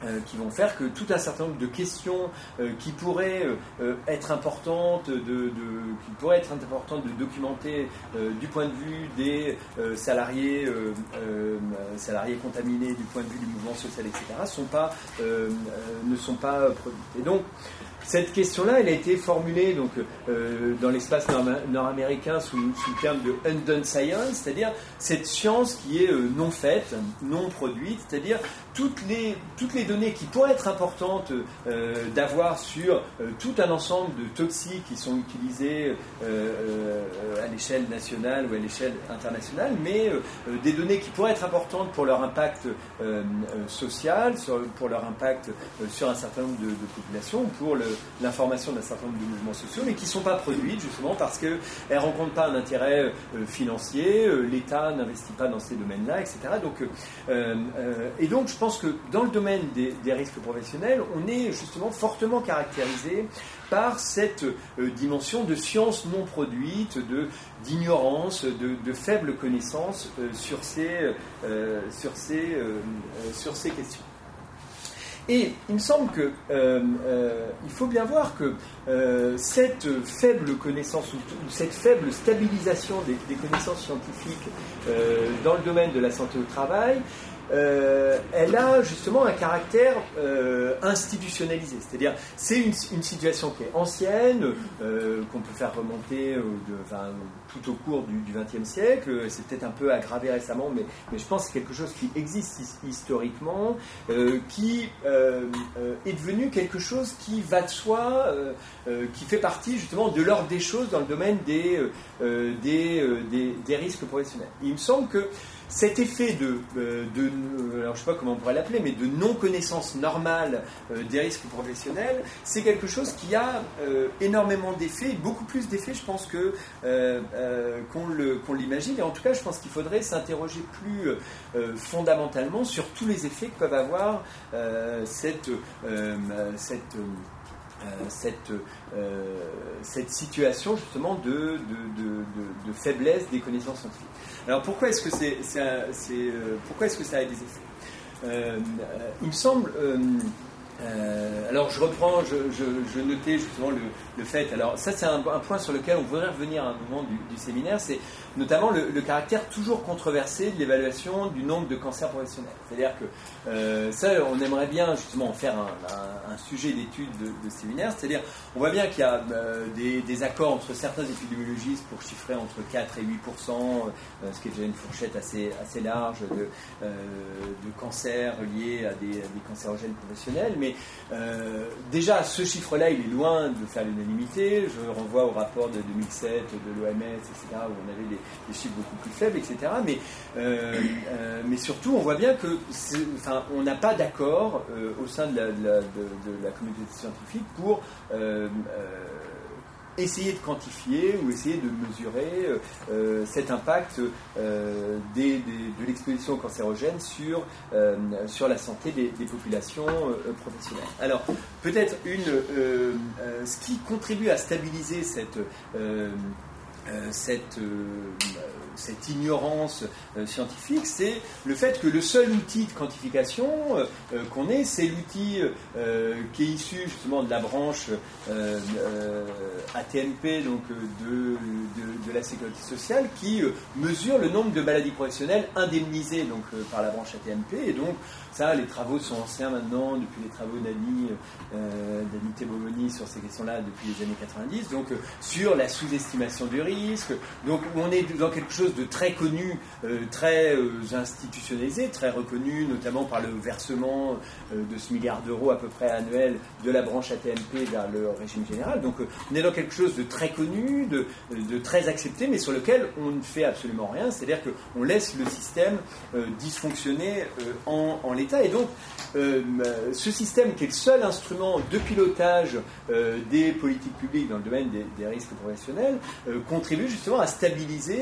Euh, qui vont faire que tout un certain nombre de questions euh, qui pourraient euh, être importantes, de, de, qui pourraient être importantes de documenter euh, du point de vue des euh, salariés, euh, euh, salariés contaminés, du point de vue du mouvement social, et cetera, sont pas, euh, euh, ne sont pas produites. Et donc, cette question-là, elle a été formulée donc, euh, dans l'espace nord-américain sous, sous le terme de undone science, c'est-à-dire cette science qui est euh, non faite, non produite, c'est-à-dire toutes les, toutes les données qui pourraient être importantes euh, d'avoir sur euh, tout un ensemble de toxiques qui sont utilisés euh, euh, à l'échelle nationale ou à l'échelle internationale, mais euh, des données qui pourraient être importantes pour leur impact euh, social, sur, pour leur impact euh, sur un certain nombre de, de populations, pour le, l'information d'un certain nombre de mouvements sociaux, mais qui ne sont pas produites justement parce qu'elles ne rencontrent pas un intérêt euh, financier, euh, l'État n'investit pas dans ces domaines-là, et cetera. Donc, euh, euh, et donc je pense que dans le domaine des, des risques professionnels, on est justement fortement caractérisé par cette euh, dimension de science non produite, de, d'ignorance, de, de faible connaissance euh, sur, ces, euh, sur, ces, euh, sur ces questions. Et il me semble que euh, euh, il faut bien voir que euh, cette faible connaissance ou, ou cette faible stabilisation des, des connaissances scientifiques euh, dans le domaine de la santé au travail, Euh, elle a justement un caractère euh, institutionnalisé, c'est-à-dire c'est une, une situation qui est ancienne, euh, qu'on peut faire remonter euh, de, enfin, tout au cours du vingtième siècle, c'est peut-être un peu aggravé récemment, mais, mais je pense que c'est quelque chose qui existe historiquement, euh, qui euh, euh, est devenu quelque chose qui va de soi, euh, euh, qui fait partie justement de l'ordre des choses dans le domaine des, euh, des, euh, des, des risques professionnels. Il me semble que cet effet de, de, alors je ne sais pas comment on pourrait l'appeler, mais de non-connaissance normale des risques professionnels, c'est quelque chose qui a euh, énormément d'effets, beaucoup plus d'effets, je pense, que, euh, euh, qu'on, le, qu'on l'imagine. Et en tout cas, je pense qu'il faudrait s'interroger plus euh, fondamentalement sur tous les effets que peuvent avoir euh, cette... Euh, cette Euh, cette, euh, cette situation justement de, de, de, de, de faiblesse des connaissances scientifiques. Alors pourquoi est-ce que, c'est, c'est, c'est, euh, pourquoi est-ce que ça a des effets euh, euh, Il me semble... Euh, Euh, alors je reprends, je, je, je notais justement le, le fait, alors ça c'est un, un point sur lequel on voudrait revenir à un moment du, du séminaire, c'est notamment le, le caractère toujours controversé de l'évaluation du nombre de cancers professionnels. C'est-à-dire que euh, ça, on aimerait bien justement en faire un, un, un sujet d'étude de, de séminaire, c'est-à-dire on voit bien qu'il y a euh, des, des accords entre certains épidémiologistes pour chiffrer entre quatre et huit pour cent, euh, ce qui est déjà une fourchette assez, assez large de, euh, de cancers liés à des, à des cancérogènes professionnels, mais euh, déjà ce chiffre-là il est loin de faire l'unanimité. Je renvoie au rapport de deux mille sept de l'O M S, et cetera, où on avait des, des chiffres beaucoup plus faibles, et cetera. Mais, euh, euh, mais surtout on voit bien que enfin, on n'a pas d'accord euh, au sein de la, de, la, de, de la communauté scientifique pour euh, euh, essayer de quantifier ou essayer de mesurer euh, cet impact euh, des, des, de l'exposition cancérogène sur, euh, sur la santé des, des populations euh, professionnelles. Alors, peut-être une, euh, euh, ce qui contribue à stabiliser cette, euh, euh, cette, euh, cette ignorance euh, scientifique, c'est le fait que le seul outil de quantification euh, euh, qu'on ait, c'est l'outil euh, qui est issu justement de la branche euh, euh, A T M P, donc de, de, de la sécurité sociale, qui euh, mesure le nombre de maladies professionnelles indemnisées donc, euh, par la branche A T M P. Et donc, ça, les travaux sont anciens maintenant, depuis les travaux d'Annie, euh, d'Annie Tebomoni sur ces questions-là depuis les années quatre-vingt-dix, donc euh, sur la sous-estimation du risque. Donc, on est dans quelque chose de très connu, euh, très euh, institutionnalisé, très reconnu, notamment par le versement euh, de ce milliard d'euros à peu près annuel de la branche A T M P vers le régime général. Donc, euh, on est dans quelque chose de très connu, de, de très accepté, mais sur lequel on ne fait absolument rien. C'est-à-dire qu'on laisse le système euh, dysfonctionner euh, en, en l'état. Et donc, euh, ce système qui est le seul instrument de pilotage euh, des politiques publiques dans le domaine des, des risques professionnels euh, contribue justement à stabiliser à un niveau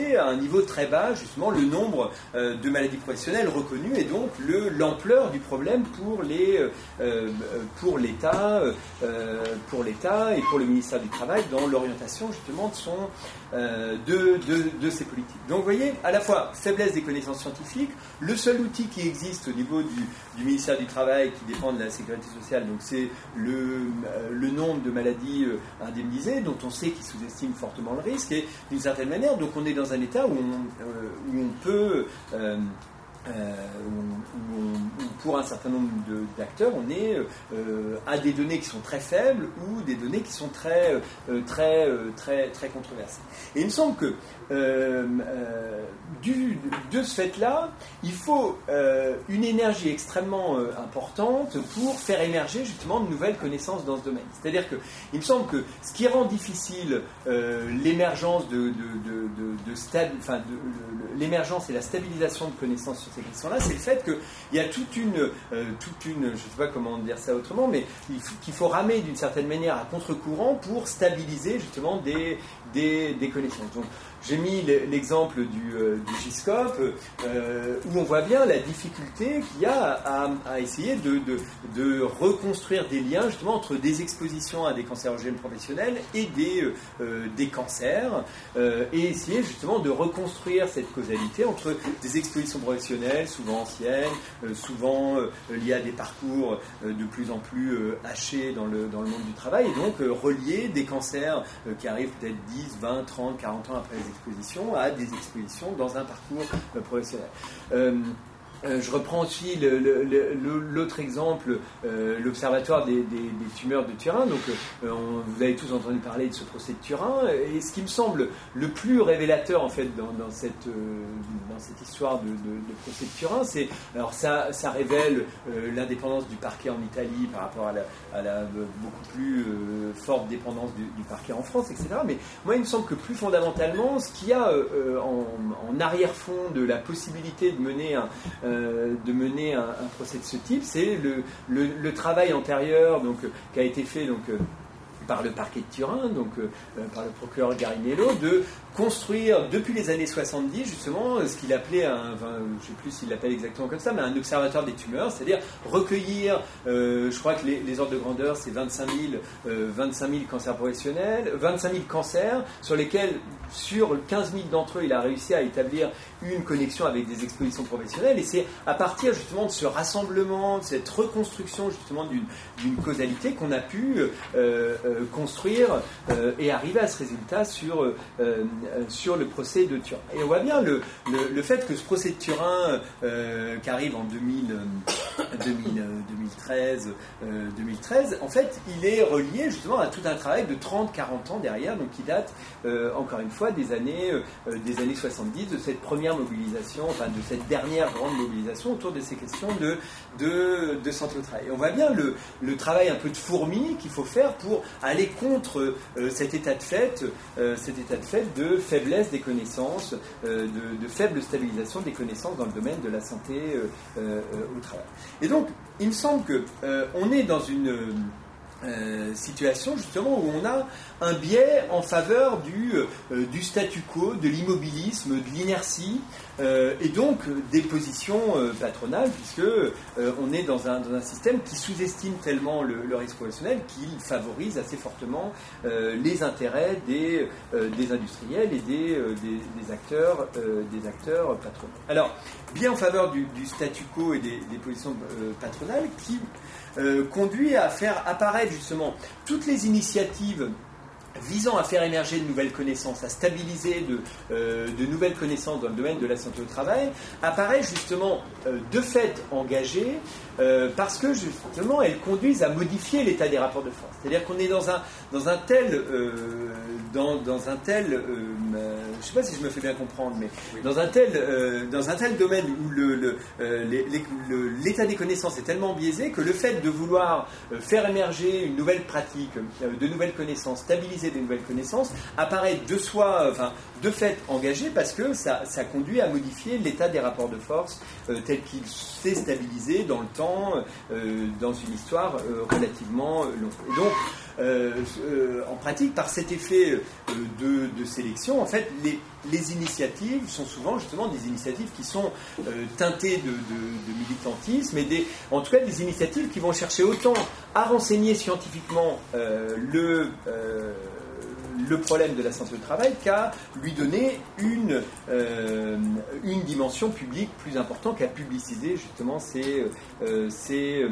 niveau très bas, justement, le nombre euh, de maladies professionnelles reconnues et donc le, l'ampleur du problème pour, les, euh, pour l'État, euh, pour l'État et pour le ministère du Travail dans l'orientation, justement, de, son, euh, de, de, de ces politiques. Donc, vous voyez, à la fois, faiblesse des connaissances scientifiques, le seul outil qui existe au niveau du, du ministère du Travail, qui dépend de la Sécurité sociale, donc c'est le, euh, le nombre de maladies euh, indemnisées, dont on sait qu'ils sous-estiment fortement le risque, et d'une certaine manière, donc on est dans un état où on, euh, où on peut... Euh, Euh, où, où, où pour un certain nombre de, d'acteurs, on est euh, à des données qui sont très faibles ou des données qui sont très, euh, très, euh, très, très controversées. Et il me semble que euh, euh, du, de ce fait-là, il faut euh, une énergie extrêmement euh, importante pour faire émerger justement de nouvelles connaissances dans ce domaine. C'est-à-dire que il me semble que ce qui rend difficile euh, l'émergence de, de, de, de, de, stab, enfin de, de, l'émergence et la stabilisation de connaissances sur ces questions-là, c'est le fait qu'il y a toute une, euh, toute une, je ne sais pas comment dire ça autrement, mais il faut, qu'il faut ramer d'une certaine manière à contre-courant pour stabiliser justement des, des, des connaissances. Donc, j'ai mis l'exemple du, euh, du Giscope, euh, où on voit bien la difficulté qu'il y a à, à essayer de, de, de reconstruire des liens justement entre des expositions à des cancérogènes professionnels et des, euh, des cancers, euh, et essayer justement de reconstruire cette causalité entre des expositions professionnelles, souvent anciennes, euh, souvent euh, liées à des parcours euh, de plus en plus euh, hachés dans le, dans le monde du travail, et donc euh, relier des cancers euh, qui arrivent peut-être dix, vingt, trente, quarante ans après les expositions à des expositions dans un parcours euh, professionnel. Euh, Euh, je reprends aussi le, le, le, l'autre exemple, euh, l'Observatoire des, des, des tumeurs de Turin. Donc, euh, on, vous avez tous entendu parler de ce procès de Turin. Et ce qui me semble le plus révélateur, en fait, dans, dans, cette, euh, dans cette histoire de, de, de procès de Turin, c'est, alors ça, ça révèle euh, l'indépendance du parquet en Italie par rapport à la, à la beaucoup plus euh, forte dépendance du, du parquet en France, et cetera. Mais moi, il me semble que plus fondamentalement, ce qu'il y a euh, en, en arrière-fond de la possibilité de mener un de mener un, un procès de ce type, c'est le, le, le travail antérieur donc, qui a été fait donc, par le parquet de Turin, donc euh, par le procureur Garinello, de construire depuis les années soixante-dix justement ce qu'il appelait un, enfin, je ne sais plus s'il l'appelle exactement comme ça, mais un observatoire des tumeurs, c'est-à-dire recueillir, euh, je crois que les, les ordres de grandeur c'est vingt-cinq mille, euh, vingt-cinq mille cancers professionnels, vingt-cinq mille cancers sur lesquels sur quinze mille d'entre eux il a réussi à établir une connexion avec des expositions professionnelles, et c'est à partir justement de ce rassemblement, de cette reconstruction justement d'une, d'une causalité qu'on a pu euh, euh, construire euh, et arriver à ce résultat sur euh, sur le procès de Turin. Et on voit bien le, le, le fait que ce procès de Turin euh, qui arrive en deux mille, deux mille, deux mille treize, euh, deux mille treize, en fait, il est relié justement à tout un travail de trente à quarante ans derrière, donc qui date euh, encore une fois des années, euh, des années soixante-dix, de cette première mobilisation, enfin de cette dernière grande mobilisation autour de ces questions de, de, de santé au travail. Et on voit bien le, le travail un peu de fourmi qu'il faut faire pour aller contre euh, cet état de fait, euh, cet état de fait de faiblesse des connaissances, euh, de, de faible stabilisation des connaissances dans le domaine de la santé euh, euh, au travail. Et donc, il me semble que euh, on est dans une Euh, situation justement où on a un biais en faveur du, euh, du statu quo, de l'immobilisme, de l'inertie euh, et donc euh, des positions euh, patronales, puisque euh, on est dans un, dans un système qui sous-estime tellement le, le risque professionnel qu'il favorise assez fortement euh, les intérêts des, euh, des industriels et des, euh, des, des acteurs euh, des acteurs patronaux. Alors, bien en faveur du, du statu quo et des, des positions euh, patronales qui Euh, conduit à faire apparaître justement toutes les initiatives visant à faire émerger de nouvelles connaissances, à stabiliser de, euh, de nouvelles connaissances dans le domaine de la santé au travail, apparaît justement euh, de fait engagées euh, parce que justement elles conduisent à modifier l'état des rapports de force. C'est-à-dire qu'on est dans un, dans un tel, euh, dans, dans un tel euh, euh, je ne sais pas si je me fais bien comprendre, mais oui. dans, un tel, euh, dans un tel domaine où le, le, euh, les, les, le, l'état des connaissances est tellement biaisé que le fait de vouloir euh, faire émerger une nouvelle pratique, euh, de nouvelles connaissances, stabiliser des nouvelles connaissances, apparaît de soi, enfin, de fait engagé parce que ça, ça conduit à modifier l'état des rapports de force euh, tel qu'il s'est stabilisé dans le temps, euh, dans une histoire euh, relativement longue. Et donc, euh, euh, en pratique, par cet effet euh, de, de sélection, en fait, les, les initiatives sont souvent justement des initiatives qui sont euh, teintées de, de, de militantisme, et des, en tout cas des initiatives qui vont chercher autant à renseigner scientifiquement euh, le... Euh, le problème de la santé au travail qu'à lui donner une, euh, une dimension publique plus importante, qu'à publiciser justement ces, euh, ces, euh,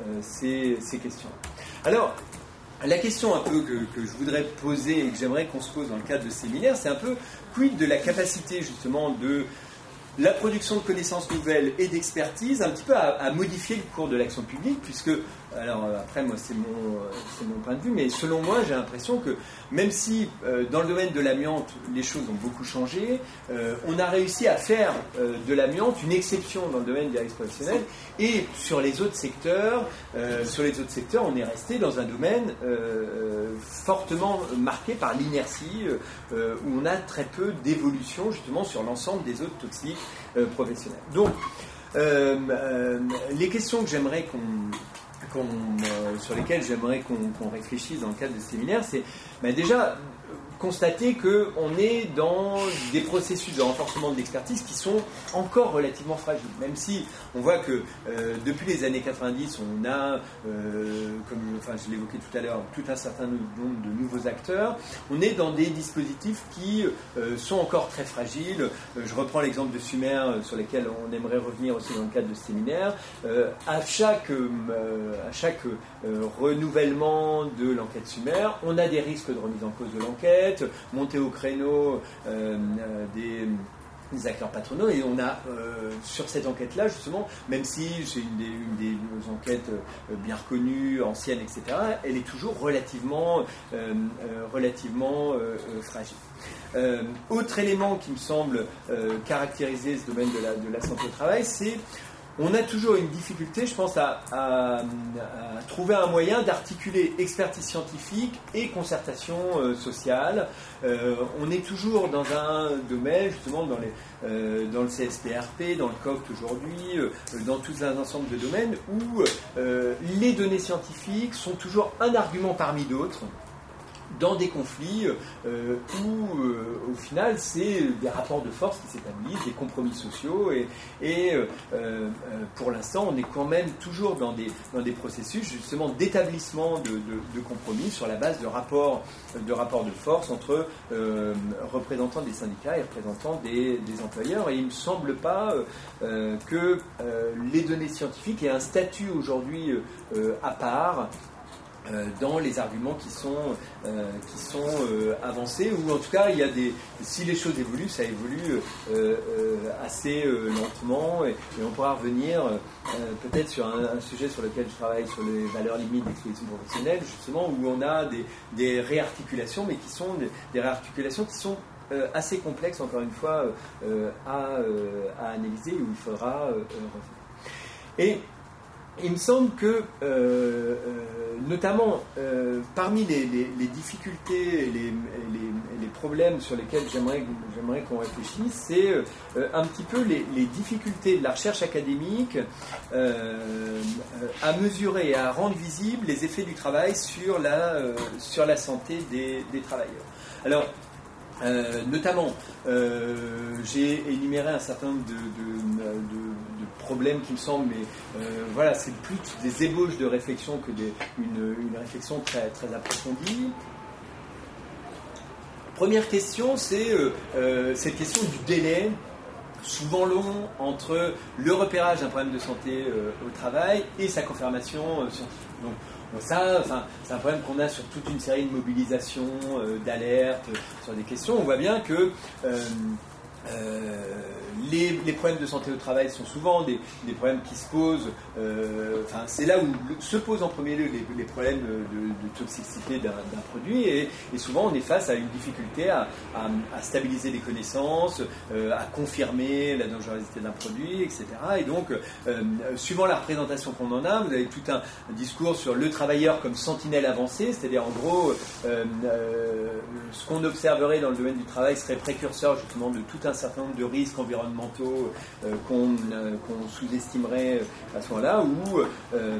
ces, ces questions. Alors, la question un peu que, que je voudrais poser et que j'aimerais qu'on se pose dans le cadre de ce séminaire, c'est un peu quid de la capacité justement de la production de connaissances nouvelles et d'expertise un petit peu à, à modifier le cours de l'action publique, puisque, alors après moi c'est mon, c'est mon point de vue, mais selon moi j'ai l'impression que même si euh, dans le domaine de l'amiante les choses ont beaucoup changé, euh, on a réussi à faire euh, de l'amiante une exception dans le domaine des risques professionnels, et sur les autres secteurs, euh, sur les autres secteurs on est resté dans un domaine euh, fortement marqué par l'inertie, euh, où on a très peu d'évolution justement sur l'ensemble des autres toxiques Euh, professionnels. Donc, euh, euh, les questions que j'aimerais qu'on, qu'on euh, sur lesquelles j'aimerais qu'on, qu'on réfléchisse dans le cadre de ce séminaire, c'est ben déjà constater qu'on est dans des processus de renforcement de l'expertise qui sont encore relativement fragiles, même si on voit que euh, depuis les années quatre-vingt-dix, on a, euh, comme enfin, je l'évoquais tout à l'heure, tout un certain nombre de nouveaux acteurs. On est dans des dispositifs qui euh, sont encore très fragiles. Euh, je reprends l'exemple de Sumer, euh, sur lesquels on aimerait revenir aussi dans le cadre de ce séminaire. Euh, à chaque, euh, à chaque euh, renouvellement de l'enquête Sumer, on a des risques de remise en cause de l'enquête, monter au créneau euh, euh, des, des acteurs patronaux, et on a euh, sur cette enquête-là justement, même si c'est une des, une des une enquêtes euh, bien reconnues, anciennes, et cetera, elle est toujours relativement, euh, euh, relativement euh, euh, fragile. Euh, autre élément qui me semble euh, caractériser ce domaine de la, de la santé au travail, c'est on a toujours une difficulté, je pense, à, à, à trouver un moyen d'articuler expertise scientifique et concertation euh, sociale. Euh, on est toujours dans un domaine, justement, dans, les, euh, dans le C S P R P, dans le C O C T aujourd'hui, euh, dans tout un ensemble de domaines où euh, les données scientifiques sont toujours un argument parmi d'autres, dans des conflits euh, où, euh, au final, c'est des rapports de force qui s'établissent, des compromis sociaux, et, et euh, euh, pour l'instant, on est quand même toujours dans des, dans des processus, justement, d'établissement de, de, de compromis sur la base de rapports de, rapports de force entre euh, représentants des syndicats et représentants des, des employeurs. Et il ne me semble pas euh, que euh, les données scientifiques aient un statut aujourd'hui euh, à part Euh, dans les arguments qui sont, euh, qui sont euh, avancés, ou en tout cas, il y a des, si les choses évoluent, ça évolue euh, euh, assez euh, lentement, et, et on pourra revenir euh, peut-être sur un, un sujet sur lequel je travaille, sur les valeurs limites d'exposition professionnelle, justement, où on a des, des réarticulations, mais qui sont des, des réarticulations qui sont euh, assez complexes, encore une fois, euh, à, euh, à analyser, où il faudra euh, revenir. Et il me semble que, euh, euh, notamment, euh, parmi les, les, les difficultés et les, les, les problèmes sur lesquels j'aimerais, j'aimerais qu'on réfléchisse, c'est euh, un petit peu les, les difficultés de la recherche académique euh, à mesurer et à rendre visibles les effets du travail sur la, euh, sur la santé des, des travailleurs. Alors, Euh, notamment, euh, j'ai énuméré un certain nombre de, de, de, de problèmes qui me semblent, mais euh, voilà, c'est plus des ébauches de réflexion que des, une, une réflexion très, très approfondie. Première question, c'est euh, euh, cette question du délai, souvent long, entre le repérage d'un problème de santé euh, au travail et sa confirmation euh, scientifique. Donc, Bon, ça, enfin, c'est un problème qu'on a sur toute une série de mobilisations, euh, d'alertes, euh, sur des questions. On voit bien que euh, euh, les, les problèmes de santé au travail sont souvent des, des problèmes qui se posent, euh, enfin, c'est là où se posent en premier lieu les, les problèmes de, de toxicité d'un, d'un produit, et, et souvent on est face à une difficulté à, à, à stabiliser les connaissances, euh, à confirmer la dangerosité d'un produit, et cetera. Et donc, euh, suivant la représentation qu'on en a, vous avez tout un, un discours sur le travailleur comme sentinelle avancée, c'est-à-dire en gros, euh, euh, ce qu'on observerait dans le domaine du travail serait précurseur justement de tout un certain nombre de risques environnementaux, environnementaux euh, qu'on euh, qu'on sous-estimerait à ce moment-là, où euh, euh,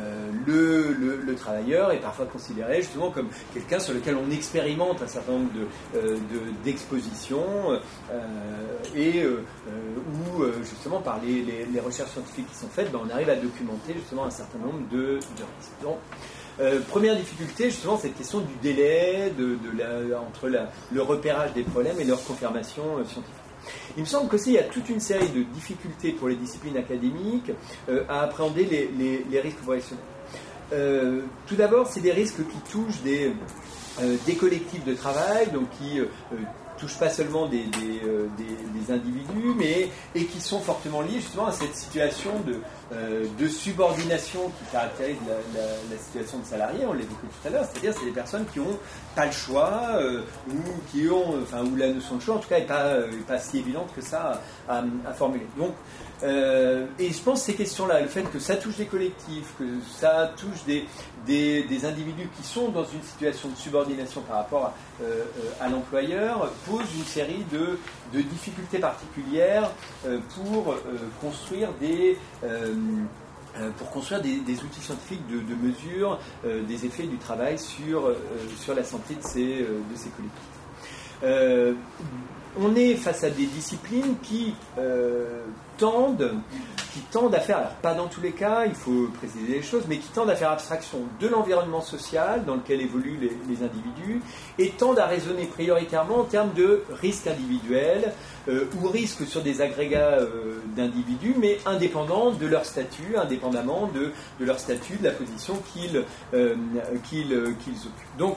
le, le, le travailleur est parfois considéré justement comme quelqu'un sur lequel on expérimente un certain nombre de, euh, de, d'expositions euh, et euh, où justement par les, les, les recherches scientifiques qui sont faites, ben, on arrive à documenter justement un certain nombre de, de risques. Donc, Euh, première difficulté, justement, cette question du délai de, de la, entre la, le repérage des problèmes et leur confirmation euh, scientifique. Il me semble qu'aussi il y a toute une série de difficultés pour les disciplines académiques euh, à appréhender les, les, les risques professionnels. Euh, tout d'abord, c'est des risques qui touchent des, euh, des collectifs de travail, donc qui euh, touchent pas seulement des, des, euh, des, des individus, mais et qui sont fortement liés justement à cette situation de, euh, de subordination qui caractérise la, la, la situation de salarié, on l'évoquait tout à l'heure, c'est-à-dire c'est des personnes qui n'ont pas le choix, euh, ou qui ont, enfin, où la notion de choix en tout cas n'est pas, euh, pas si évidente que ça à, à, à formuler. Donc, euh, et je pense que ces questions-là, le fait que ça touche des collectifs, que ça touche des, des, des individus qui sont dans une situation de subordination par rapport à, euh, à l'employeur, pose une série de, de difficultés particulières euh, pour euh, construire des... Euh, pour construire des, des outils scientifiques de, de mesure euh, des effets du travail sur, euh, sur la santé de ces, euh, de ces collectifs. Euh, on est face à des disciplines qui euh, tendent, qui tendent à faire, alors pas dans tous les cas, il faut préciser les choses, mais qui tendent à faire abstraction de l'environnement social dans lequel évoluent les, les individus et tendent à raisonner prioritairement en termes de risques individuels euh, ou risques sur des agrégats euh, d'individus, mais indépendants de leur statut, indépendamment de, de leur statut, de la position qu'ils, euh, qu'ils, qu'ils occupent. Donc,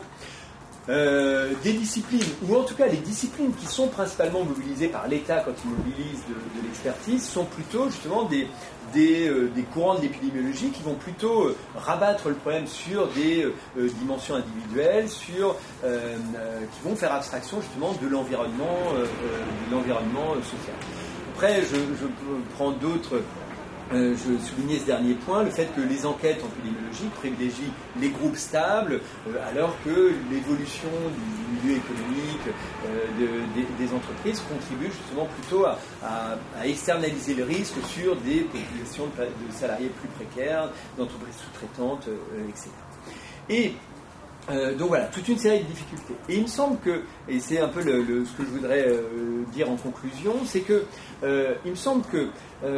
Euh, des disciplines, ou en tout cas les disciplines qui sont principalement mobilisées par l'État quand il mobilise de, de l'expertise, sont plutôt justement des, des, euh, des courants de l'épidémiologie qui vont plutôt euh, rabattre le problème sur des euh, dimensions individuelles, sur, euh, euh, qui vont faire abstraction justement de l'environnement, euh, de l'environnement social. Après, je, je prends d'autres... Euh, je soulignais ce dernier point, le fait que les enquêtes en épidémiologie privilégient les groupes stables, euh, alors que l'évolution du milieu économique euh, de, de, des entreprises contribue justement plutôt à, à, à externaliser le risque sur des populations de, de salariés plus précaires, d'entreprises sous-traitantes, euh, et cetera. Et Euh, donc voilà, toute une série de difficultés. Et il me semble que, et c'est un peu le, le, ce que je voudrais euh, dire en conclusion, c'est que euh, il me semble que euh,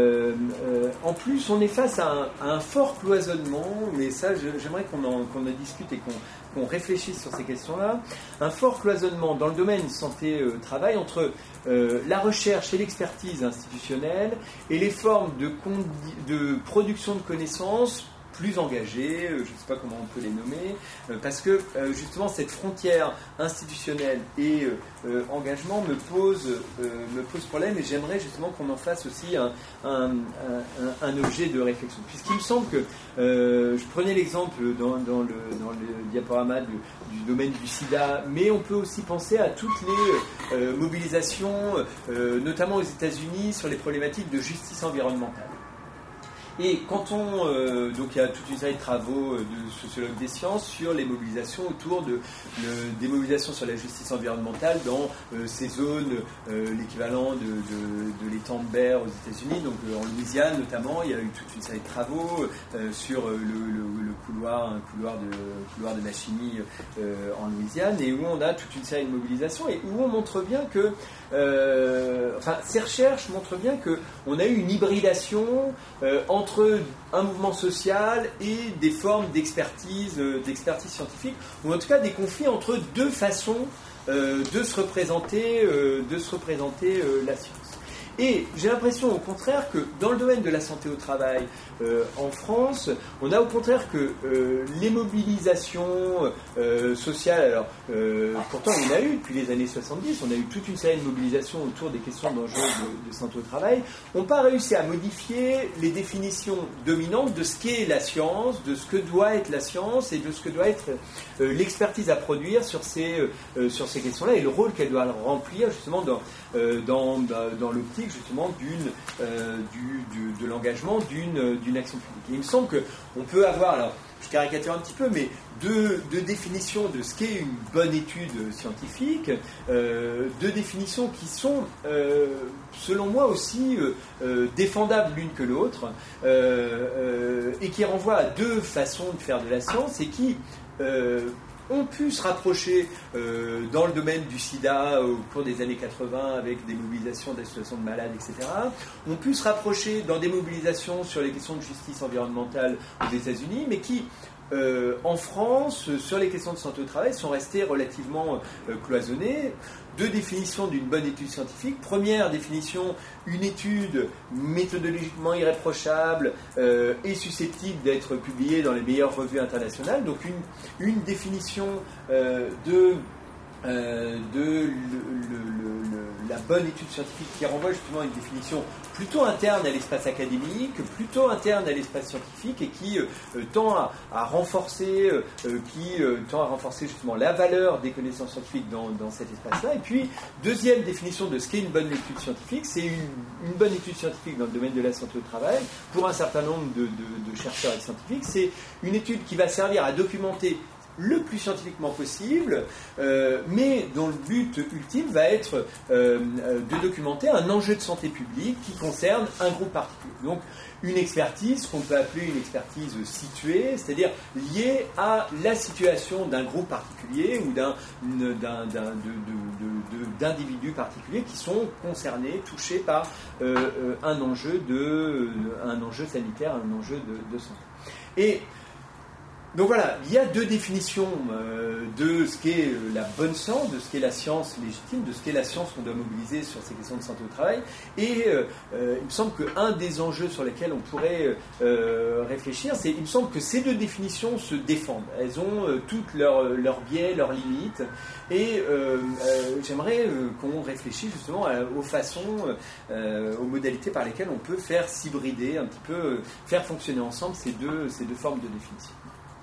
euh, en plus on est face à un, à un fort cloisonnement, mais ça je, j'aimerais qu'on en, qu'on en discute et qu'on, qu'on réfléchisse sur ces questions-là, un fort cloisonnement dans le domaine santé-travail euh, entre euh, la recherche et l'expertise institutionnelle et les formes de, condi- de production de connaissances plus engagés, je ne sais pas comment on peut les nommer, parce que justement cette frontière institutionnelle et euh, engagement me pose, euh, me pose problème, et j'aimerais justement qu'on en fasse aussi un, un, un, un objet de réflexion. Puisqu'il me semble que, euh, je prenais l'exemple dans, dans, le, dans le diaporama du, du domaine du sida, mais on peut aussi penser à toutes les euh, mobilisations, euh, notamment aux États-Unis, sur les problématiques de justice environnementale. Et quand on, euh, donc il y a toute une série de travaux de sociologues des sciences sur les mobilisations autour de, de des mobilisations sur la justice environnementale dans euh, ces zones, euh, l'équivalent de, de, de l'étang de Berre aux États-Unis, donc euh, en Louisiane notamment, il y a eu toute une série de travaux euh, sur le, le, le couloir, un couloir de couloir de la chimie euh, en Louisiane, et où on a toute une série de mobilisations et où on montre bien que, euh, enfin, ces recherches montrent bien que on a eu une hybridation euh, entre entre un mouvement social et des formes d'expertise, euh, d'expertise scientifique, ou en tout cas des conflits entre deux façons euh, de se représenter, euh, de se représenter euh, la science. Et j'ai l'impression au contraire que dans le domaine de la santé au travail euh, en France, on a au contraire que euh, les mobilisations euh, sociales, alors euh, pourtant il y en a eu depuis les années soixante-dix, on a eu toute une série de mobilisations autour des questions d'enjeux de, de santé au travail, n'ont pas réussi à modifier les définitions dominantes de ce qu'est la science, de ce que doit être la science et de ce que doit être euh, l'expertise à produire sur ces, euh, sur ces questions-là et le rôle qu'elle doit remplir justement dans, euh, dans, dans l'optique justement d'une, euh, du, du, de l'engagement d'une, d'une action publique. Et il me semble qu'on peut avoir, alors je caricature un petit peu, mais deux, deux définitions de ce qu'est une bonne étude scientifique, euh, deux définitions qui sont, euh, selon moi aussi, euh, euh, défendables l'une que l'autre, euh, euh, et qui renvoient à deux façons de faire de la science, et qui euh, ont pu se rapprocher euh, dans le domaine du sida au cours des années quatre-vingts avec des mobilisations d'associations de malades, et cetera, ont pu se rapprocher dans des mobilisations sur les questions de justice environnementale aux États-Unis, mais qui, euh, en France, sur les questions de santé au travail, sont restées relativement euh, cloisonnées. Deux définitions d'une bonne étude scientifique. Première définition, une étude méthodologiquement irréprochable euh, et susceptible d'être publiée dans les meilleures revues internationales. Donc une, une définition euh, de, euh, de le, le, le, la bonne étude scientifique qui renvoie justement à une définition plutôt interne à l'espace académique, plutôt interne à l'espace scientifique, et qui euh, tend à, à renforcer, euh, qui euh, tend à renforcer justement la valeur des connaissances scientifiques dans, dans cet espace-là. Et puis, deuxième définition de ce qu'est une bonne étude scientifique, c'est une, une bonne étude scientifique dans le domaine de la santé au travail, pour un certain nombre de, de, de chercheurs et de scientifiques, c'est une étude qui va servir à documenter le plus scientifiquement possible, euh, mais dont le but ultime va être euh, de documenter un enjeu de santé publique qui concerne un groupe particulier. Donc une expertise qu'on peut appeler une expertise située, c'est-à-dire liée à la situation d'un groupe particulier ou d'un, d'un, d'un, de, de, de, d'individus particuliers qui sont concernés, touchés par euh, un, enjeu de, un enjeu sanitaire, un enjeu de, de santé. Et donc voilà, il y a deux définitions euh, de ce qu'est euh, la bonne science, de ce qu'est la science légitime, de ce qu'est la science qu'on doit mobiliser sur ces questions de santé au travail. Et euh, euh, il me semble qu'un des enjeux sur lesquels on pourrait euh, réfléchir, c'est il me semble que ces deux définitions se défendent. Elles ont euh, toutes leurs leur biais, leurs limites. Et euh, euh, j'aimerais euh, qu'on réfléchisse justement à, aux façons, euh, aux modalités par lesquelles on peut faire s'hybrider, un petit peu euh, faire fonctionner ensemble ces deux, ces deux formes de définition.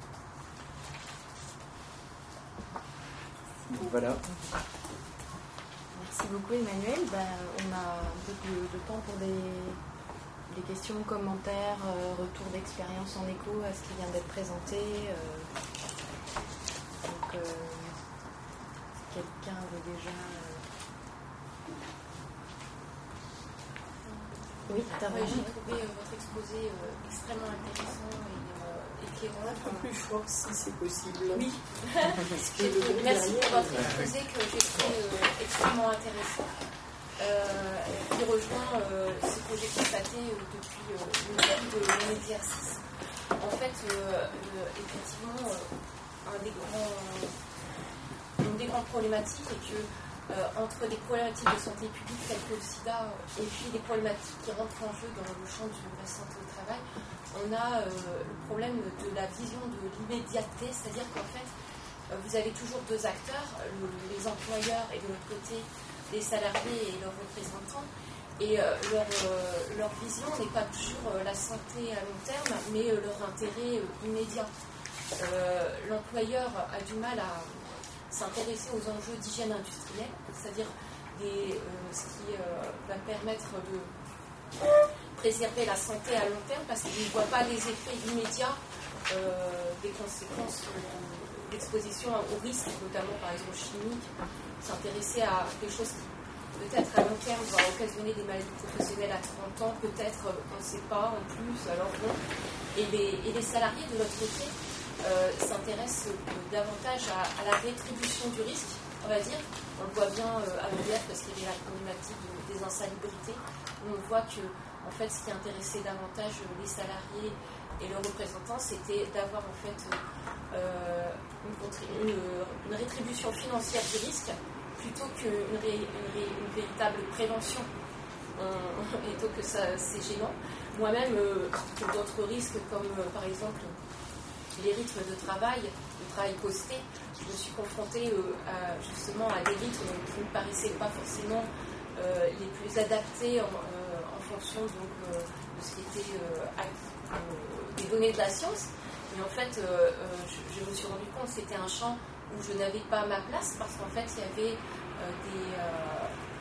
Voilà. Merci beaucoup Emmanuel. Ben, on a un peu de, de temps pour des, des questions, commentaires, euh, retour d'expérience en écho à ce qui vient d'être présenté. Euh, donc, euh, quelqu'un veut déjà... Euh... Oui, ouais, j'ai trouvé euh, votre exposé euh, extrêmement intéressant et éclairant. Un peu plus fort si c'est possible. Oui. Merci pour votre exposé que j'ai trouvé euh, extrêmement intéressant. Euh, qui rejoint euh, ce que j'ai constaté euh, depuis euh, le début de mon exercice. En fait, euh, euh, effectivement, euh, un des grands, une des grandes problématiques est que Euh, entre des problématiques de santé publique telles que le sida et puis des problématiques qui rentrent en jeu dans le champ de la santé au travail, on a euh, le problème de la vision de l'immédiateté, c'est-à-dire qu'en fait, euh, vous avez toujours deux acteurs, le, les employeurs et de l'autre côté les salariés et leurs représentants, et euh, leur, euh, leur vision n'est pas toujours euh, la santé à long terme, mais euh, leur intérêt euh, immédiat. Euh, l'employeur a du mal à s'intéresser aux enjeux d'hygiène industrielle, c'est-à-dire des, euh, ce qui euh, va permettre de préserver la santé à long terme, parce qu'il ne voit pas les effets immédiats euh, des conséquences de l'exposition aux risques, notamment par exemple chimiques, s'intéresser à quelque chose qui peut-être à long terme va occasionner des maladies professionnelles à trente ans, peut-être on ne sait pas en plus, alors bon. Et les, et les salariés de l'autre côté Euh, s'intéresse euh, davantage à, à la rétribution du risque, on va dire. On le voit bien euh, à l'E D F parce qu'il y a la problématique de, des insalubrités, où on voit que en fait, ce qui intéressait davantage les salariés et leurs représentants, c'était d'avoir en fait euh, une, une, une rétribution financière du risque plutôt qu'une ré, une, ré, une véritable prévention. On, et donc ça, c'est gênant. Moi-même, euh, pour d'autres risques comme euh, par exemple les rythmes de travail, le travail posté, je me suis confrontée euh, à, justement à des rythmes qui ne me paraissaient pas forcément euh, les plus adaptés en, euh, en fonction donc, euh, de ce qui était euh, acquis, euh, des données de la science. Mais en fait, euh, euh, je, je me suis rendu compte que c'était un champ où je n'avais pas ma place, parce qu'en fait, il y avait euh, des, euh,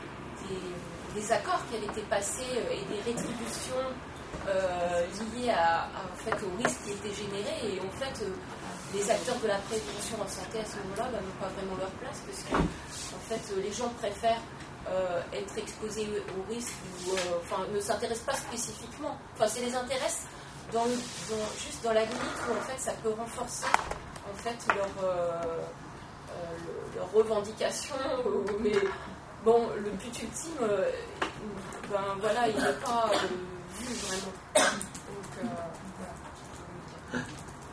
des, des accords qui avaient été passés et des rétributions euh, liées à, à, en fait, au risque qui était généré. Et en fait, euh, les acteurs de la prévention en santé à ce moment-là bah, n'ont pas vraiment leur place parce que en fait, les gens préfèrent euh, être exposés au risque ou euh, enfin, ne s'intéressent pas spécifiquement. Enfin, ça les intéresse dans le, dans, juste dans la limite où en fait, ça peut renforcer en fait, leur, euh, euh, leur revendication. Mais bon, le but ultime, euh, ben, voilà, il n'est pas euh, vu vraiment. Donc, euh, voilà.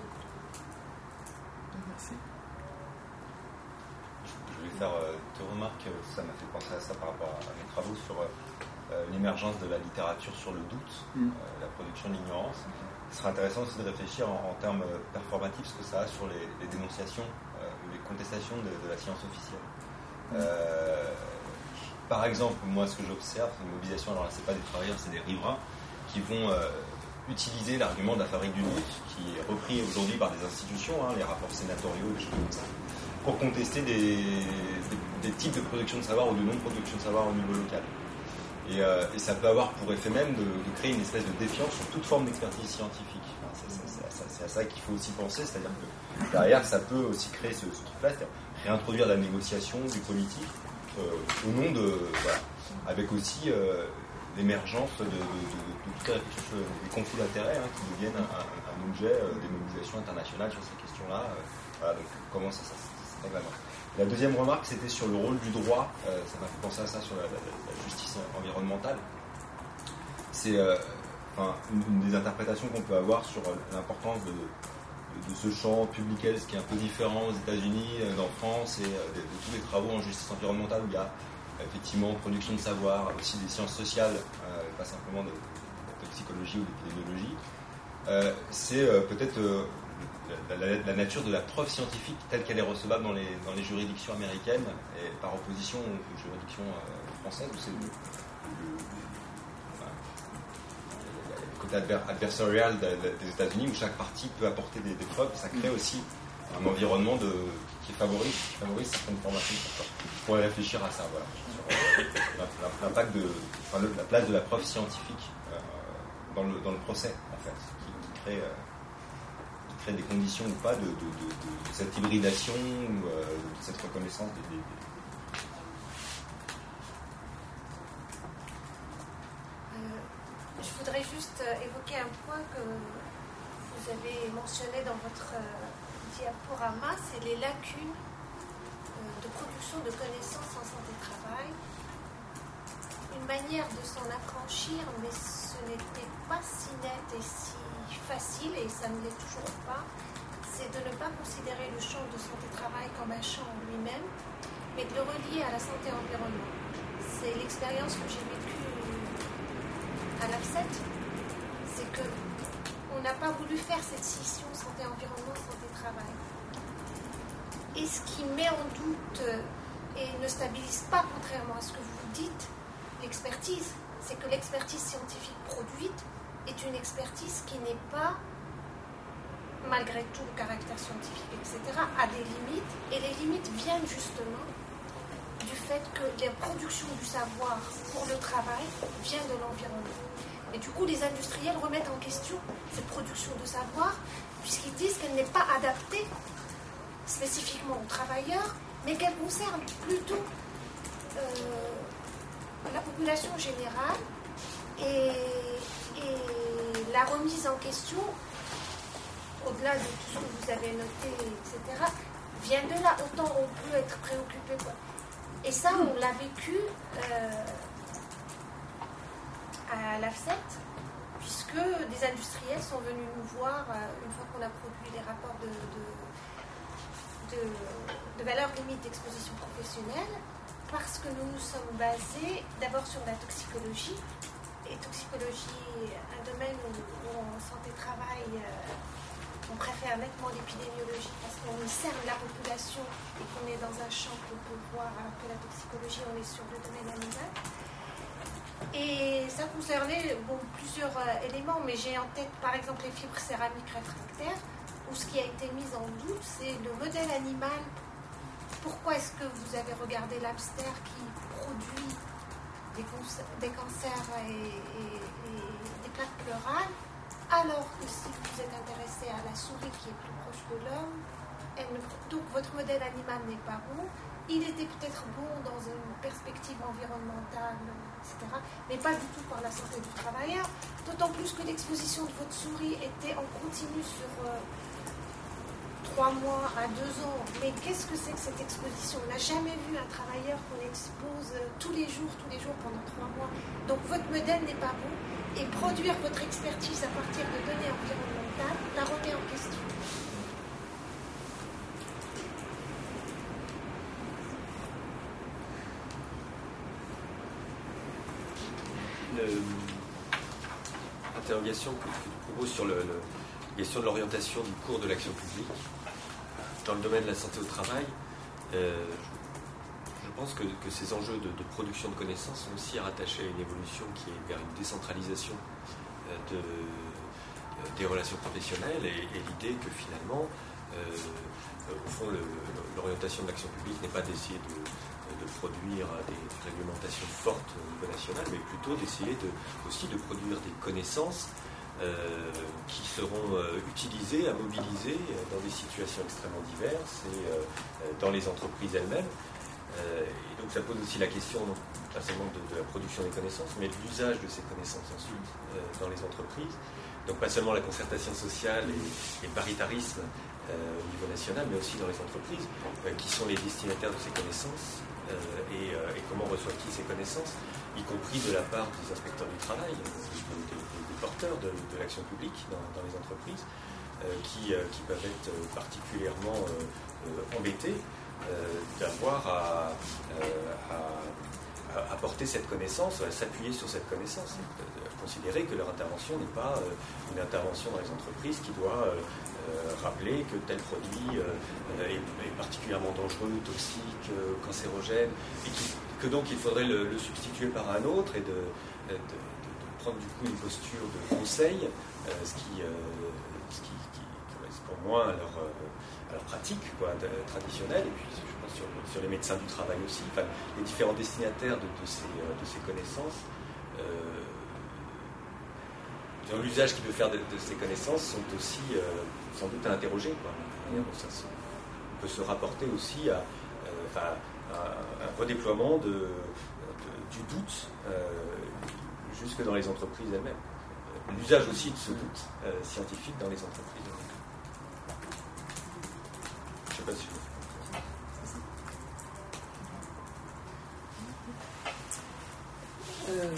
Je voulais faire euh, deux remarques, ça m'a fait penser à ça par rapport à mes travaux sur euh, l'émergence de la littérature sur le doute, mm. euh, la production de l'ignorance. Ce serait intéressant aussi de réfléchir en, en termes performatifs ce que ça a sur les, les dénonciations euh, ou les contestations de, de la science officielle. Euh, par exemple, moi ce que j'observe, c'est une mobilisation, alors là c'est pas des travailleurs, c'est des riverains qui vont euh, utiliser l'argument de la fabrique du doute, qui est repris aujourd'hui par des institutions, hein, les rapports sénatoriaux, des choses comme ça, pour contester des, des, des types de production de savoir ou de non-production de savoir au niveau local. Et, euh, et ça peut avoir pour effet même de, de créer une espèce de défiance sur toute forme d'expertise scientifique. Enfin, c'est, c'est, c'est, c'est, c'est à ça qu'il faut aussi penser, c'est-à-dire que derrière, ça peut aussi créer ce, ce truc-là, c'est-à-dire réintroduire la négociation, du politique, euh, au nom de... Voilà, avec aussi euh, l'émergence de, de, de, de toutes les réflexions sur les conflits d'intérêts hein, qui deviennent un, un, un objet euh, des mobilisations internationales sur ces questions-là. Euh, voilà, donc comment ça, ça, ça, ça vraiment. La deuxième remarque, c'était sur le rôle du droit. Euh, ça m'a fait penser à ça sur la, la, la justice environnementale. C'est euh, enfin, une, une des interprétations qu'on peut avoir sur l'importance de, de, de ce champ public health qui est un peu différent aux États-Unis, en France, et de, de tous les travaux en justice environnementale où il y a effectivement production de savoir, aussi des sciences sociales, euh, pas simplement de, de psychologie ou d'épidémiologie. Euh, c'est euh, peut-être euh, La, la, la nature de la preuve scientifique telle qu'elle est recevable dans les, dans les juridictions américaines et par opposition aux juridictions euh, françaises où c'est le, le, le, enfin, le côté adver, adversarial de, de, des États-Unis où chaque partie peut apporter des, des preuves et ça crée aussi un environnement de, qui favorise, qui favorise certaines formations. On pourrait réfléchir à ça, voilà, sur l'impact de, enfin, la place de la preuve scientifique euh, dans, le, dans le procès en fait, qui, qui crée euh, des conditions ou pas de, de, de, de, de cette hybridation ou euh, de cette reconnaissance des, des, des... Euh, je voudrais juste évoquer un point que vous avez mentionné dans votre euh, diaporama, c'est les lacunes euh, de production de connaissances en santé-travail. Une manière de s'en affranchir, mais ce n'était pas si net et si facile, et ça ne l'est toujours pas, c'est de ne pas considérer le champ de santé-travail comme un champ en lui-même, mais de le relier à la santé-environnement. C'est l'expérience que j'ai vécue à l'A F S E T, c'est qu'on n'a pas voulu faire cette scission santé-environnement, santé-travail. Et ce qui met en doute et ne stabilise pas, contrairement à ce que vous dites, l'expertise, c'est que l'expertise scientifique produite est une expertise qui n'est pas, malgré tout le caractère scientifique, et cetera, a des limites, et les limites viennent justement du fait que la production du savoir pour le travail vient de l'environnement. Et du coup, les industriels remettent en question cette production de savoir, puisqu'ils disent qu'elle n'est pas adaptée spécifiquement aux travailleurs, mais qu'elle concerne plutôt euh, la population générale, et Et la remise en question, au-delà de tout ce que vous avez noté, et cetera, vient de là. Autant on peut être préoccupé. Quoi. Et ça, on l'a vécu euh, à l'A F S E T, puisque des industriels sont venus nous voir euh, une fois qu'on a produit les rapports de, de, de, de valeur limite d'exposition professionnelle, parce que nous nous sommes basés d'abord sur la toxicologie. Et toxicologie, un domaine où, où en santé-travail, euh, on préfère nettement l'épidémiologie parce qu'on y cerne la population et qu'on est dans un champ qu'on peut voir, alors que la toxicologie, on est sur le domaine animal. Et ça concernait bon, plusieurs euh, éléments, mais j'ai en tête par exemple les fibres céramiques réfractaires, où ce qui a été mis en doute, c'est le modèle animal. Pourquoi est-ce que vous avez regardé l'hamster qui produit des, des cancers et, et, et des plaques pleurales, alors que si vous êtes intéressé à la souris qui est plus proche de l'homme, elle ne, donc votre modèle animal n'est pas bon. Il était peut-être bon dans une perspective environnementale, et cetera, mais pas du tout par la santé du travailleur, d'autant plus que l'exposition de votre souris était en continu sur euh, trois mois à deux ans. Mais qu'est-ce que c'est que cette exposition? On n'a jamais vu un travailleur qu'on expose tous les jours, tous les jours pendant trois mois. Donc votre modèle n'est pas bon, et produire votre expertise à partir de données environnementales la remet en question. L'interrogation que, que tu proposes sur le, le, la question de l'orientation du cours de l'action publique dans le domaine de la santé au travail, euh, je, je pense que, que ces enjeux de, de production de connaissances sont aussi rattachés à une évolution qui est vers une décentralisation euh, de, euh, des relations professionnelles et, et l'idée que finalement, euh, au fond, le, l'orientation de l'action publique n'est pas d'essayer de de produire des réglementations fortes au niveau national, mais plutôt d'essayer de, aussi de produire des connaissances euh, qui seront euh, utilisées, à mobiliser dans des situations extrêmement diverses et euh, dans les entreprises elles-mêmes. Euh, et donc ça pose aussi la question, non pas seulement de, de la production des connaissances, mais de l'usage de ces connaissances ensuite euh, dans les entreprises. Donc pas seulement la concertation sociale et, et le paritarisme euh, au niveau national, mais aussi dans les entreprises, euh, qui sont les destinataires de ces connaissances. Euh, et, euh, et comment reçoivent-ils ces connaissances, y compris de la part des inspecteurs du travail, des, des, des porteurs de, de l'action publique dans, dans les entreprises, euh, qui, euh, qui peuvent être particulièrement euh, euh, embêtés euh, d'avoir à, euh, à, à apporter cette connaissance, à s'appuyer sur cette connaissance, et de, de considérer que leur intervention n'est pas euh, une intervention dans les entreprises qui doit euh, Euh, rappeler que tel produit euh, est, est particulièrement dangereux, toxique, euh, cancérogène, et qui, que donc il faudrait le, le substituer par un autre et de, de, de, de prendre du coup une posture de conseil, euh, ce, qui, euh, ce qui, qui correspond moins à leur, euh, à leur pratique quoi, de, traditionnelle, et puis je pense sur, sur les médecins du travail aussi, enfin, les différents destinataires de, de, ces, de ces connaissances. Euh, Dans l'usage qu'il veut faire de, de ces connaissances sont aussi euh, sans doute à interroger. Quoi. Ça, ça, on peut se rapporter aussi à, euh, enfin, à un redéploiement de, de, du doute euh, jusque dans les entreprises elles-mêmes. L'usage aussi de ce doute euh, scientifique dans les entreprises elles-mêmes. Je ne sais pas si je le fais. Euh...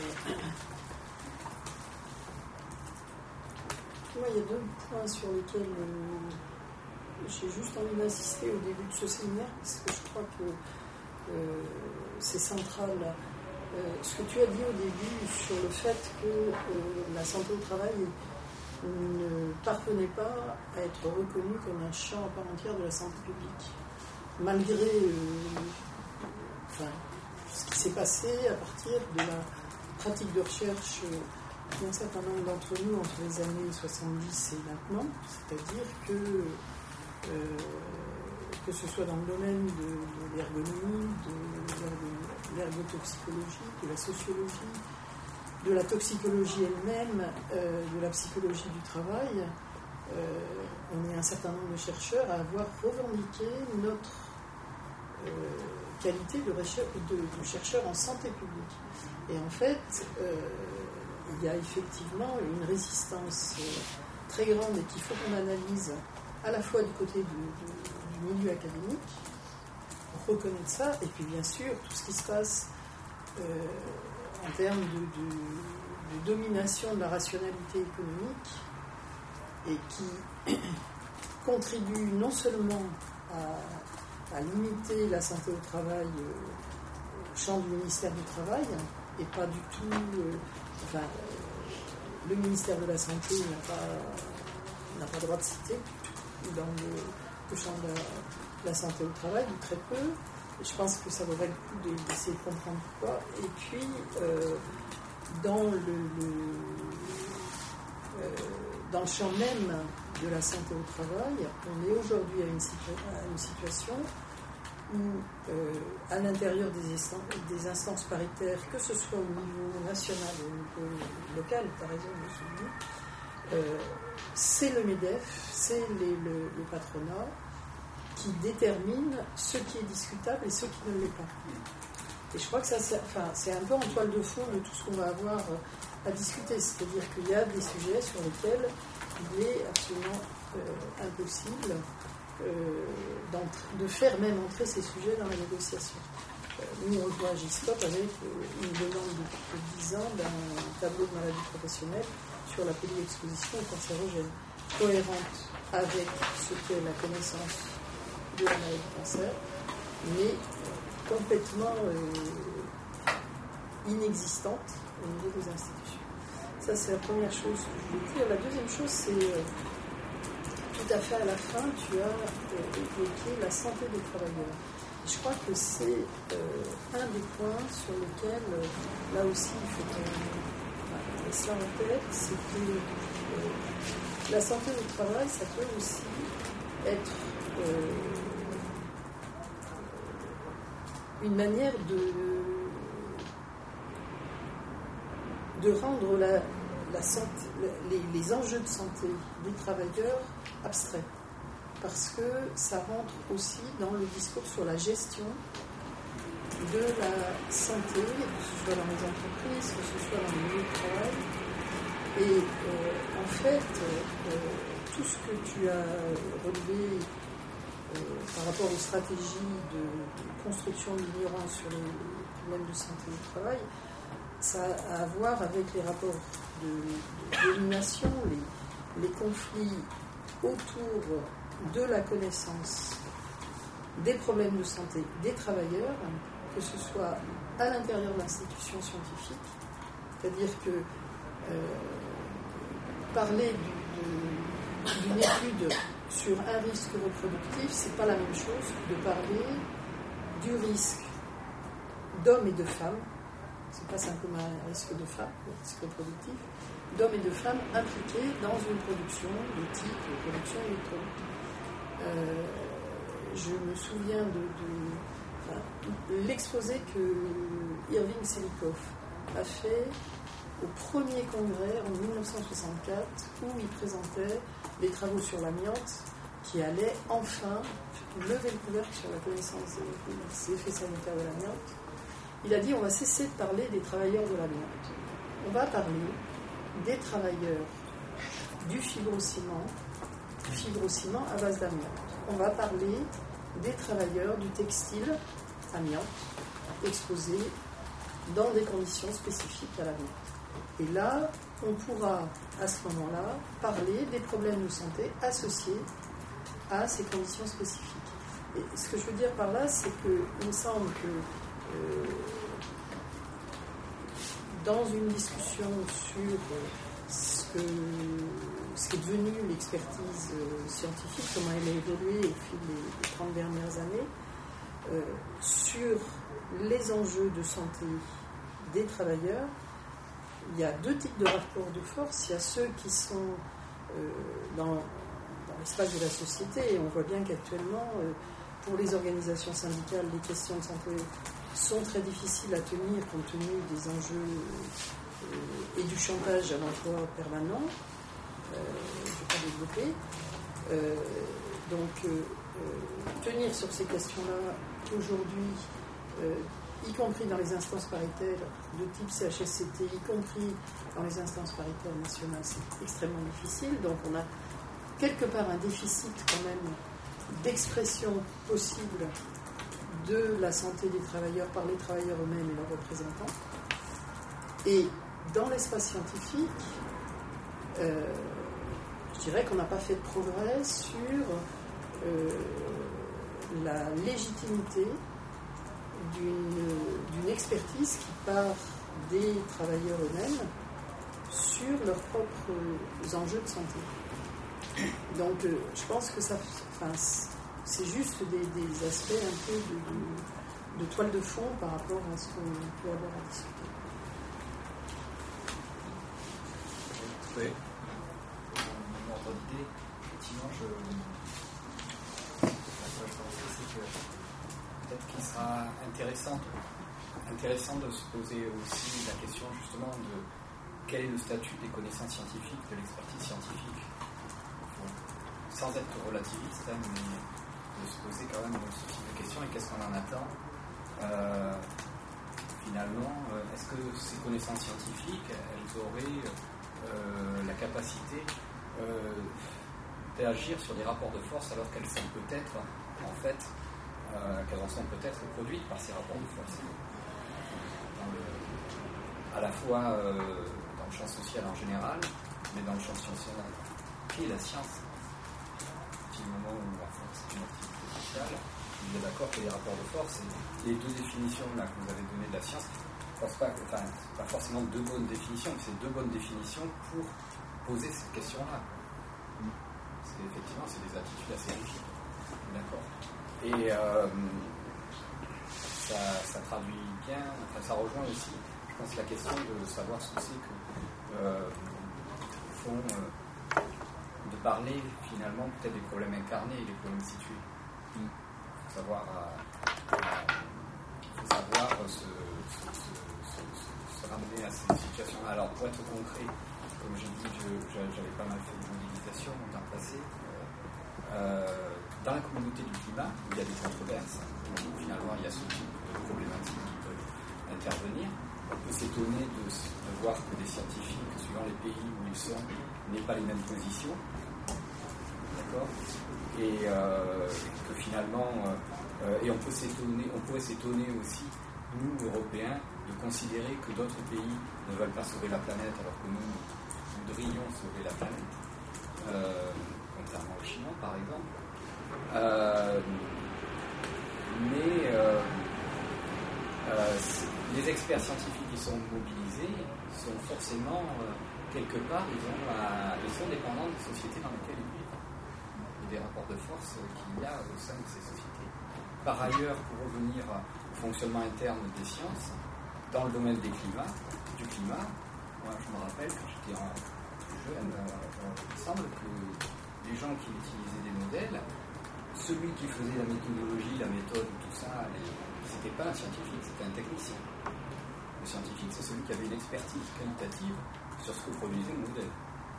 Moi, il y a deux points sur lesquels euh, j'ai juste envie d'assister au début de ce séminaire, parce que je crois que euh, c'est central. Euh, ce que tu as dit au début sur le fait que euh, la santé au travail ne parvenait pas à être reconnue comme un champ à part entière de la santé publique, malgré euh, enfin, ce qui s'est passé à partir de la pratique de recherche euh, d'un certain nombre d'entre nous entre les années soixante-dix et maintenant, c'est-à-dire que, euh, que ce soit dans le domaine de, de l'ergonomie, de l'ergotoxicologie, de la sociologie, de la toxicologie elle-même, euh, de la psychologie du travail, euh, on est un certain nombre de chercheurs à avoir revendiqué notre euh, qualité de, de, de chercheur en santé publique. Et en fait, euh, il y a effectivement une résistance très grande et qu'il faut qu'on analyse à la fois du côté du, du, du milieu académique, pour reconnaître ça, et puis bien sûr tout ce qui se passe euh, en termes de, de, de domination de la rationalité économique et qui contribue non seulement à, à limiter la santé au travail euh, au champ du ministère du Travail, et pas du tout... Euh, Enfin, le ministère de la Santé n'a pas, n'a pas droit de citer dans le, le champ de la, de la santé au travail, ou très peu. Et je pense que ça vaudrait le coup d'essayer de comprendre pourquoi. Et puis, euh, dans, le, le, euh, dans le champ même de la santé au travail, on est aujourd'hui à une, situa- à une situation où, euh, à l'intérieur des, instan- des instances paritaires, que ce soit au niveau national ou au niveau local, tu as raison de le souligner, euh, c'est le MEDEF, c'est les, le, le patronat qui détermine ce qui est discutable et ce qui ne l'est pas. Et je crois que ça, c'est, enfin, c'est un peu en toile de fond de tout ce qu'on va avoir à discuter, c'est-à-dire qu'il y a des sujets sur lesquels il est absolument euh, impossible euh, de faire même entrer ces sujets dans la négociation. Euh, nous, on le voit à Giscop avec euh, une demande depuis dix ans d'un tableau de maladie professionnelle sur la polyexposition aux cancérogènes, cohérente avec ce qu'est la connaissance de la maladie de cancer, mais complètement euh, inexistante au niveau des institutions. Ça, c'est la première chose que je voulais dire. La deuxième chose, c'est euh, tout à fait à la fin, tu as euh, évoqué la santé des travailleurs. Je crois que c'est euh, un des points sur lesquels, euh, là aussi, il faut qu'on euh, ait ça en tête, c'est que euh, la santé au travail, ça peut aussi être euh, une manière de, de rendre la, la santé, les, les enjeux de santé des travailleurs abstraits. Parce que ça rentre aussi dans le discours sur la gestion de la santé, que ce soit dans les entreprises, que ce soit dans les milieux de travail. Et euh, en fait, euh, tout ce que tu as relevé euh, par rapport aux stratégies de, de construction de l'ignorance sur les problèmes de santé au travail, ça a à voir avec les rapports de, de domination, les, les conflits autour de la connaissance des problèmes de santé des travailleurs, que ce soit à l'intérieur de l'institution scientifique, c'est-à-dire que euh, parler du, de, d'une étude sur un risque reproductif, c'est pas la même chose que de parler du risque d'hommes et de femmes, c'est pas simplement un risque de femmes, un risque reproductif, d'hommes et de femmes impliqués dans une production de type de production électronique. Euh, je me souviens de, de enfin, l'exposé que Irving Selikoff a fait au premier congrès en dix-neuf cent soixante-quatre, où il présentait les travaux sur l'amiante qui allaient enfin lever le couvercle sur la connaissance des effets sanitaires de l'amiante. Il a dit on va cesser de parler des travailleurs de l'amiante. On va parler des travailleurs du fibrociment, du fibrociment à base d'amiante. On va parler des travailleurs du textile amiante exposés dans des conditions spécifiques à l'amiante. Et là, on pourra à ce moment-là parler des problèmes de santé associés à ces conditions spécifiques. Et ce que je veux dire par là, c'est qu'il me semble que euh, dans une discussion sur ce, que, ce qui est devenu l'expertise scientifique, comment elle a évolué au fil des trente dernières années, euh, sur les enjeux de santé des travailleurs, il y a deux types de rapports de force. Il y a ceux qui sont euh, dans, dans l'espace de la société, et on voit bien qu'actuellement, euh, pour les organisations syndicales, les questions de santé sont très difficiles à tenir compte tenu des enjeux euh, et du chantage à l'emploi permanent. Euh, je ne vais pas développer. Euh, donc, euh, euh, tenir sur ces questions-là aujourd'hui, euh, y compris dans les instances paritaires de type C H S C T, y compris dans les instances paritaires nationales, c'est extrêmement difficile. Donc, on a quelque part un déficit quand même d'expression possible de la santé des travailleurs par les travailleurs eux-mêmes et leurs représentants. Et dans l'espace scientifique, euh, je dirais qu'on n'a pas fait de progrès sur euh, la légitimité d'une, d'une expertise qui part des travailleurs eux-mêmes sur leurs propres enjeux de santé. Donc euh, je pense que ça, enfin, c'est juste des, des aspects un peu de, de, de toile de fond par rapport à ce qu'on peut avoir à discuter. Oui. Mon ordre d'idée, effectivement, je, je pense que c'est que peut-être qu'il sera intéressant, intéressant de se poser aussi la question justement de quel est le statut des connaissances scientifiques, de l'expertise scientifique, sans être relativiste, hein, mais de se poser quand même ce type de questions et qu'est-ce qu'on en attend. Euh, finalement, euh, est-ce que ces connaissances scientifiques, elles auraient euh, la capacité euh, d'agir sur des rapports de force alors qu'elles sont peut-être, en fait, euh, qu'elles en sont peut-être produites par ces rapports de force. Dans le, à la fois euh, dans le champ social en général, mais dans le champ scientifique, qui est la science. Au moment où enfin, c'est une activité sociale, il est d'accord que les rapports de force, et les deux définitions là, que vous avez données de la science, je pense pas, que, enfin, pas forcément deux bonnes définitions, mais c'est deux bonnes définitions pour poser cette question-là. C'est, effectivement, c'est des attitudes assez rigides. D'accord. Et euh, ça, ça traduit bien, enfin, ça rejoint aussi, je pense, la question de savoir ce que c'est que, euh, au fond, euh, de parler finalement peut-être des problèmes incarnés et des problèmes situés. Il faut savoir, euh, euh, faut savoir se, se, se, se, se ramener à ces situations-là. Alors pour être concret, comme j'ai dit, je, j'avais pas mal fait de mobilisation dans le passé. Euh, dans la communauté du climat, où il y a des controverses, où finalement il y a ce type de problématiques qui peuvent intervenir, on peut s'étonner de, de voir que des scientifiques, suivant les pays où ils sont, n'aient pas les mêmes positions. D'accord ? Et euh, que finalement, euh, et on peut s'étonner, on pourrait s'étonner aussi, nous Européens, de considérer que d'autres pays ne veulent pas sauver la planète alors que nous, nous devrions sauver la planète, euh, contrairement aux Chinois par exemple. Euh, mais euh, euh, les experts scientifiques qui sont mobilisés sont forcément euh, quelque part, ils, ont, euh, ils sont dépendants des sociétés dans lesquelles ils vivent, et des rapports de force qu'il y a au sein de ces sociétés. Par ailleurs, pour revenir au fonctionnement interne des sciences, dans le domaine des climats, du climat, moi je me rappelle quand j'étais en plus jeune, euh, il semble que les gens qui utilisaient des modèles, celui qui faisait la méthodologie, la méthode, tout ça, c'était pas un scientifique, c'était un technicien. Le scientifique, c'est celui qui avait une expertise qualitative sur ce que produisait le modèle.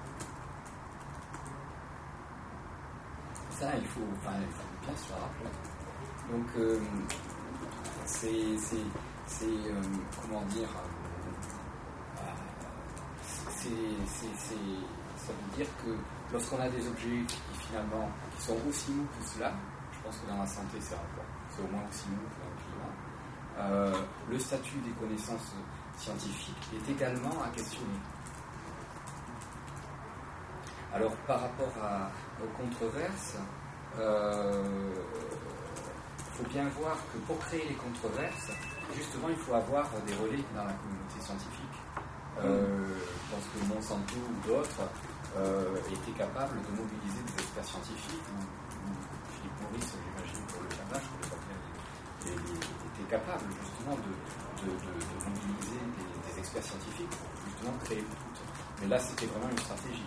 Ça, il faut, enfin, il faut bien se le rappeler. Donc, euh, c'est, c'est, c'est euh, comment dire, euh, c'est, c'est, c'est, ça veut dire que lorsqu'on a des objets qui finalement qui sont aussi mous que cela, je pense que dans la santé c'est encore, c'est au moins aussi mou que dans le climat, euh, le statut des connaissances scientifiques est également à questionner. Alors par rapport à, aux controverses, euh, il faut bien voir que pour créer les controverses, justement il faut avoir des relais dans la communauté scientifique. Euh, je pense que Monsanto ou d'autres euh, étaient capables de mobiliser des experts scientifiques, ou, ou Philippe Maurice, j'imagine, pour le cannabis, je ne sais pas, était capable justement de, de, de, de mobiliser des, des experts scientifiques pour justement créer le doute. Mais là, c'était vraiment une stratégie.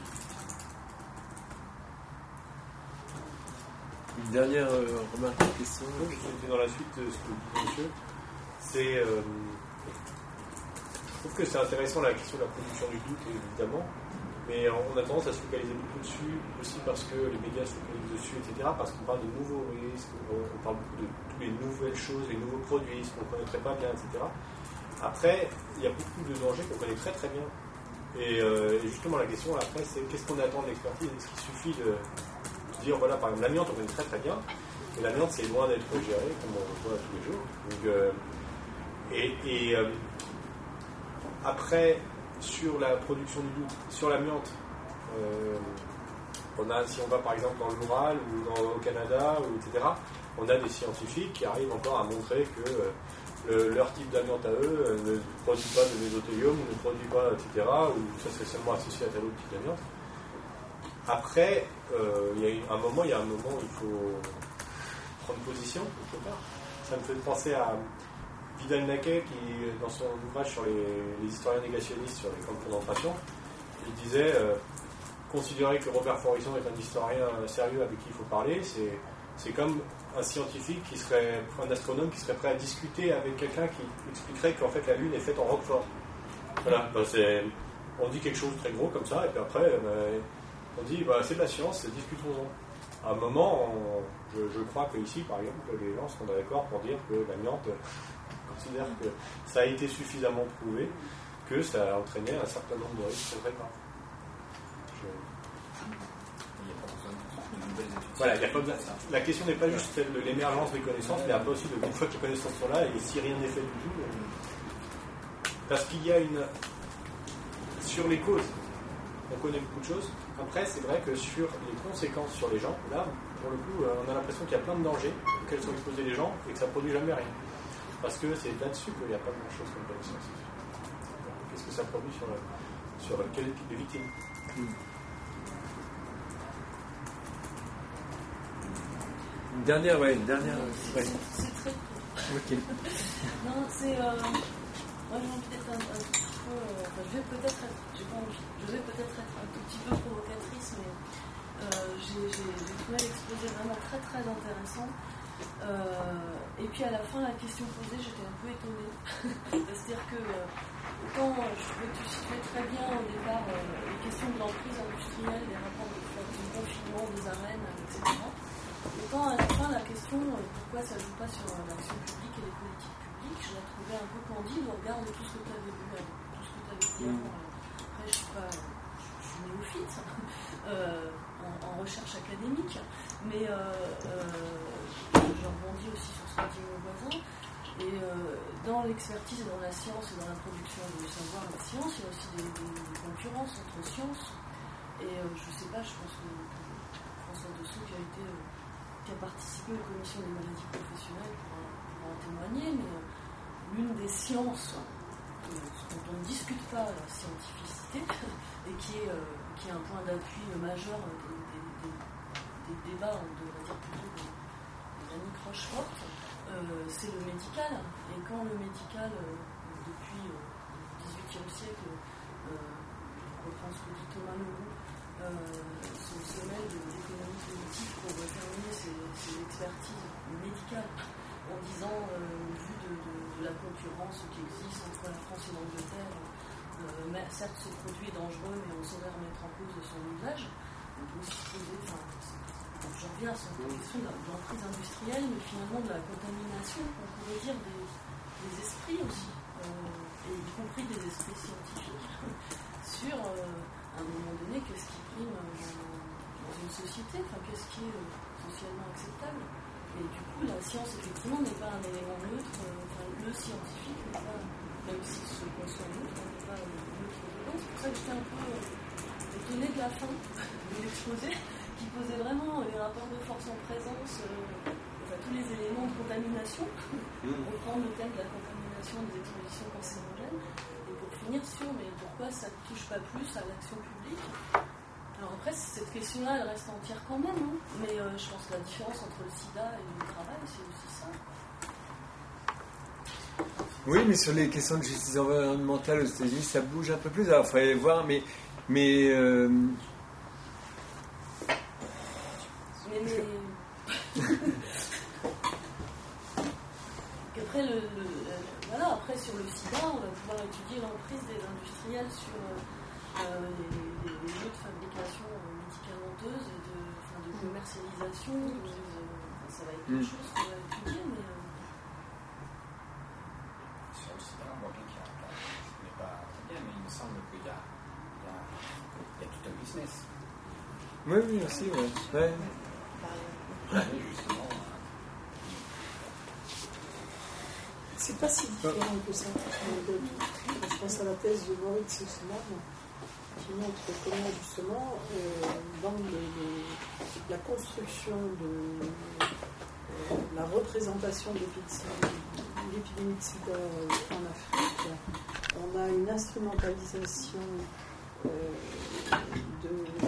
Une dernière euh, remarque, une question. Oui, c'était dans la suite de ce que dit monsieur. C'est, euh, je trouve que c'est intéressant la question de la production du doute, évidemment, mais on a tendance à se focaliser beaucoup dessus, aussi parce que les médias se focalisent dessus, et cetera, parce qu'on parle de nouveaux risques, on parle beaucoup de toutes les nouvelles choses, les nouveaux produits, ce qu'on ne connaîtrait pas bien, et cetera. Après, il y a beaucoup de dangers qu'on connaît très très bien. Et, euh, et justement, la question après, c'est qu'est-ce qu'on attend de l'expertise? Est-ce qu'il suffit de dire, voilà, par exemple, l'amiante, on connaît très très bien, mais l'amiante, c'est loin d'être géré, comme on le voit tous les jours. Donc, euh, et et euh, après, sur la production du doute, sur l'amiante, euh, on a, si on va par exemple dans le rural ou dans, au Canada, ou, et cetera, on a des scientifiques qui arrivent encore à montrer que euh, le, leur type d'amiante à eux euh, ne produit pas de mésothélium, ne produit pas, et cetera, ou ça serait seulement associé à tel autre type d'amiante. Après, euh, il y a un moment, il y a un moment où il faut prendre position, quelque part. Ça me fait penser à Vidal-Naquet, qui, dans son ouvrage sur les, les historiens négationnistes sur les camps de concentration, il disait euh, considérer que Robert Faurisson est un historien sérieux avec qui il faut parler, c'est, c'est comme un scientifique qui serait, un astronome qui serait prêt à discuter avec quelqu'un qui expliquerait qu'en fait la Lune est faite en roquefort. Voilà, ben c'est, on dit quelque chose de très gros comme ça, et puis après ben, on dit bah, c'est de la science, discutons-en. À un moment, on, je, je crois qu'ici, par exemple, les gens seront d'accord pour dire que l'amiante considère que ça a été suffisamment prouvé que ça a entraîné un certain nombre de risques très graves. Je... Il n'y a pas besoin de nouvelles études. Voilà, il y a pas besoin. La question n'est pas juste celle de l'émergence des connaissances, mais après aussi de une fois que les connaissances sont là, et si rien n'est fait du tout. On... Parce qu'il y a une. Sur les causes, on connaît beaucoup de choses. Après, c'est vrai que sur les conséquences sur les gens, là, pour le coup, on a l'impression qu'il y a plein de dangers auxquels sont exposés les gens et que ça ne produit jamais rien. Parce que c'est là-dessus qu'il n'y a pas grand-chose comme connaissance. Qu'est-ce que ça produit sur, la, sur quel type de victime? Une dernière, ouais, une dernière. Ouais. C'est très court. Ok. Non, c'est. Euh, moi, j'ai envie d'être un, un petit peu. Euh, enfin, je vais peut-être être. J'ai pas envie. Je vais peut-être être un tout petit peu provocatrice, mais euh, j'ai, j'ai, j'ai trouvé l'exposé vraiment très très intéressant. Euh, et puis à la fin, la question posée, j'étais un peu étonnée. C'est-à-dire que euh, autant euh, je trouvais que tu situais très bien au départ euh, les questions de l'emprise industrielle, des rapports de force, du confinement, des arènes, et cetera. Autant à la fin, la question euh, pourquoi ça ne joue pas sur euh, l'action publique et les politiques publiques, je la trouvais un peu candide au regard de tout ce que tu avais vu, euh, tout ce que tu avais dit avant. Euh, après, je suis pas, je suis néophyte euh, en, en recherche académique, mais euh, euh, je rebondis aussi sur ce qu'a dit mon voisin. Et euh, dans l'expertise et dans la science et dans la production du savoir et la science, il y a aussi des, des, des concurrences entre sciences. Et euh, je ne sais pas, je pense que François Dessau, qui a, été, euh, qui a participé aux commissions des maladies professionnelles, pour, pour en témoigner, mais euh, l'une des sciences euh, dont on ne discute pas la scientificité et qui est, euh, qui est un point d'appui majeur des, des, des, des débats, on devrait dire plutôt de, de Yannick Rochefort, Euh, c'est le médical. Et quand le médical, euh, depuis euh, le dix-huitième siècle, euh, je reprends ce que dit Thomas Leroux, euh, se, se mêle de l'économie politique pour déterminer ses, ses expertises médicales, en disant, euh, au vu de, de, de la concurrence qui existe entre la France et l'Angleterre, euh, mais, certes ce produit est dangereux, mais on saurait remettre en cause son usage. On peut aussi se poser, enfin, j'en reviens à cette question de l'emprise industrielle, mais finalement de la contamination, on pourrait dire des, des esprits aussi, euh, et y compris des esprits scientifiques, sur, euh, à un moment donné, qu'est-ce qui prime dans, dans une société, enfin, qu'est-ce qui est euh, socialement acceptable. Et du coup, la science, effectivement, n'est pas un élément neutre, euh, enfin, le scientifique n'est pas, même s'il se conçoit neutre, n'est pas neutre dedans. C'est pour ça que j'étais un peu euh, étonnée de la fin de l'exposé, qui posait vraiment les rapports de force en présence, euh, enfin, tous les éléments de contamination, pour prendre le thème de la contamination des expositions cancérogènes, et pour finir sur mais pourquoi ça ne touche pas plus à l'action publique. Alors après, cette question-là, elle reste entière quand même, hein, mais euh, je pense que la différence entre le sida et le travail, c'est aussi ça. Oui, mais sur les questions de justice environnementale aux États-Unis, ça bouge un peu plus. Alors, il faudrait voir, mais... mais euh, Mais, mais... après, le, le, voilà, après, sur le sida, on va pouvoir étudier l'emprise des industriels sur euh, les, les, les jeux de fabrication médicamenteuse et de, enfin, de commercialisation. De, de, ça va être quelque chose qu'on va étudier, mais... Euh... Sur le sida, moi, bien qu'il y a, je ne connais pas très bien, mais il me semble qu'il y a, il y a, il y a tout un business. Oui, oui, aussi, ouais. ouais. C'est pas si différent que ça. Je pense à la thèse de Moritz Haussmann qui montre comment justement euh, dans le, le, la construction de euh, la représentation de l'épidémie de sida en Afrique, on a une instrumentalisation euh, de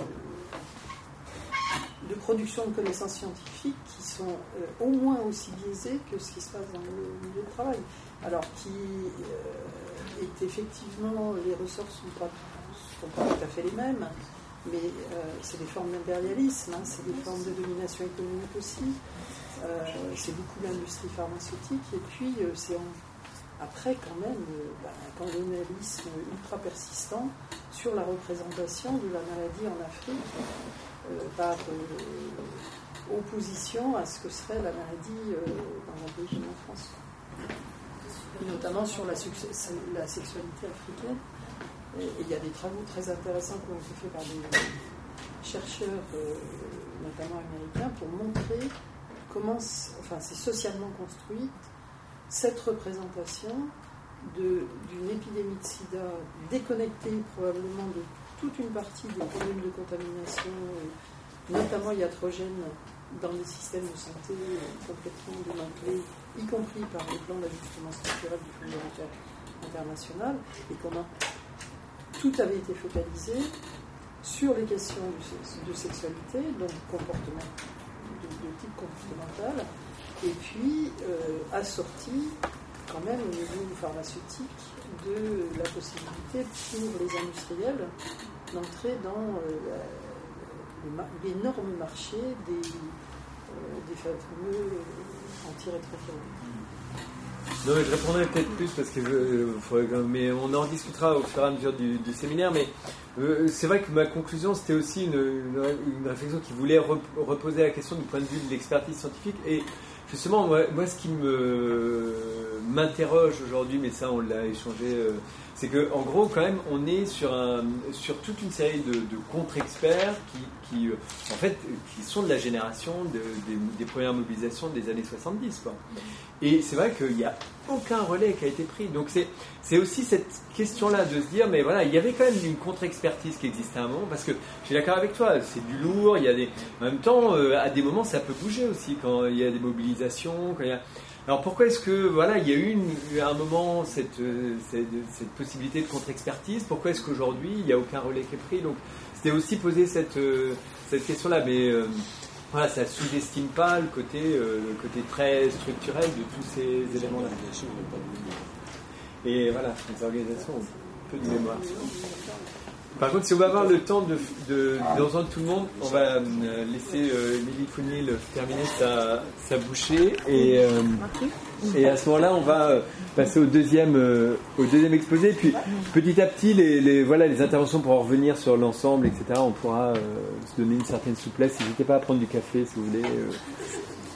de production de connaissances scientifiques qui sont euh, au moins aussi biaisées que ce qui se passe dans le milieu de travail. Alors, qui euh, est effectivement, les ressorts ne sont pas, sont pas tout à fait les mêmes, mais euh, c'est des formes d'impérialisme, hein, c'est des formes de domination économique aussi. Euh, c'est beaucoup l'industrie pharmaceutique. Et puis, euh, c'est en, après, quand même, euh, bah, un colonialisme ultra persistant sur la représentation de la maladie en Afrique euh, par euh, opposition à ce que serait la maladie euh, dans un pays comme la France. Et notamment sur la, la sexualité africaine. Et il y a des travaux très intéressants qui ont été faits par des chercheurs, euh, notamment américains, pour montrer comment enfin, c'est socialement construite cette représentation de, d'une épidémie de sida déconnectée probablement de toute une partie des problèmes de contamination, euh, notamment iatrogènes, dans les systèmes de santé euh, complètement démantelés, y compris par le plan d'ajustement structurel du Fonds monétaire international, et comment tout avait été focalisé sur les questions de sexualité, donc comportement, de, de type comportemental, et puis euh, assorti quand même au niveau pharmaceutique de la possibilité pour les industriels d'entrer dans euh, la, l'énorme marché des, euh, des fameux antirétroviraux. Non, mais je répondrai peut-être plus parce que euh, faudrait, mais on en discutera au fur et à mesure du, du séminaire. Mais euh, c'est vrai que ma conclusion, c'était aussi une, une, une réflexion qui voulait rep, reposer la question du point de vue de l'expertise scientifique. Et justement, moi, moi ce qui me m'interroge aujourd'hui, mais ça on l'a échangé, euh, c'est que en gros, quand même, on est sur un sur toute une série de, de contre-experts qui, qui euh, en fait, qui sont de la génération de, des, des premières mobilisations des années soixante-dix, quoi. Et c'est vrai qu'il n'y a aucun relais qui a été pris. Donc c'est, c'est aussi cette question-là de se dire, mais voilà, il y avait quand même une contre-expertise qui existait à un moment, parce que je suis d'accord avec toi, c'est du lourd, il y a des... En même temps, euh, à des moments, ça peut bouger aussi, quand il y a des mobilisations, quand il y a... Alors pourquoi est-ce que, voilà, il y a eu une, à un moment cette, euh, cette, cette possibilité de contre-expertise, pourquoi est-ce qu'aujourd'hui, il n'y a aucun relais qui est pris? Donc c'était aussi poser cette, euh, cette question-là, mais... Euh, Voilà, ça ne sous-estime pas le côté, euh, le côté très structurel de tous ces éléments-là. Et voilà, les organisations ont peu de mémoire. Par contre, si on va avoir le temps de, de, d'entendre tout le monde, on va laisser euh, Lily Founil terminer sa, sa bouchée. Et, euh, et à ce moment-là, on va passer au deuxième, euh, au deuxième exposé. Et puis, petit à petit, les, les, voilà, les interventions pour en revenir sur l'ensemble, et cetera, on pourra euh, se donner une certaine souplesse. N'hésitez pas à prendre du café, si vous voulez. Euh,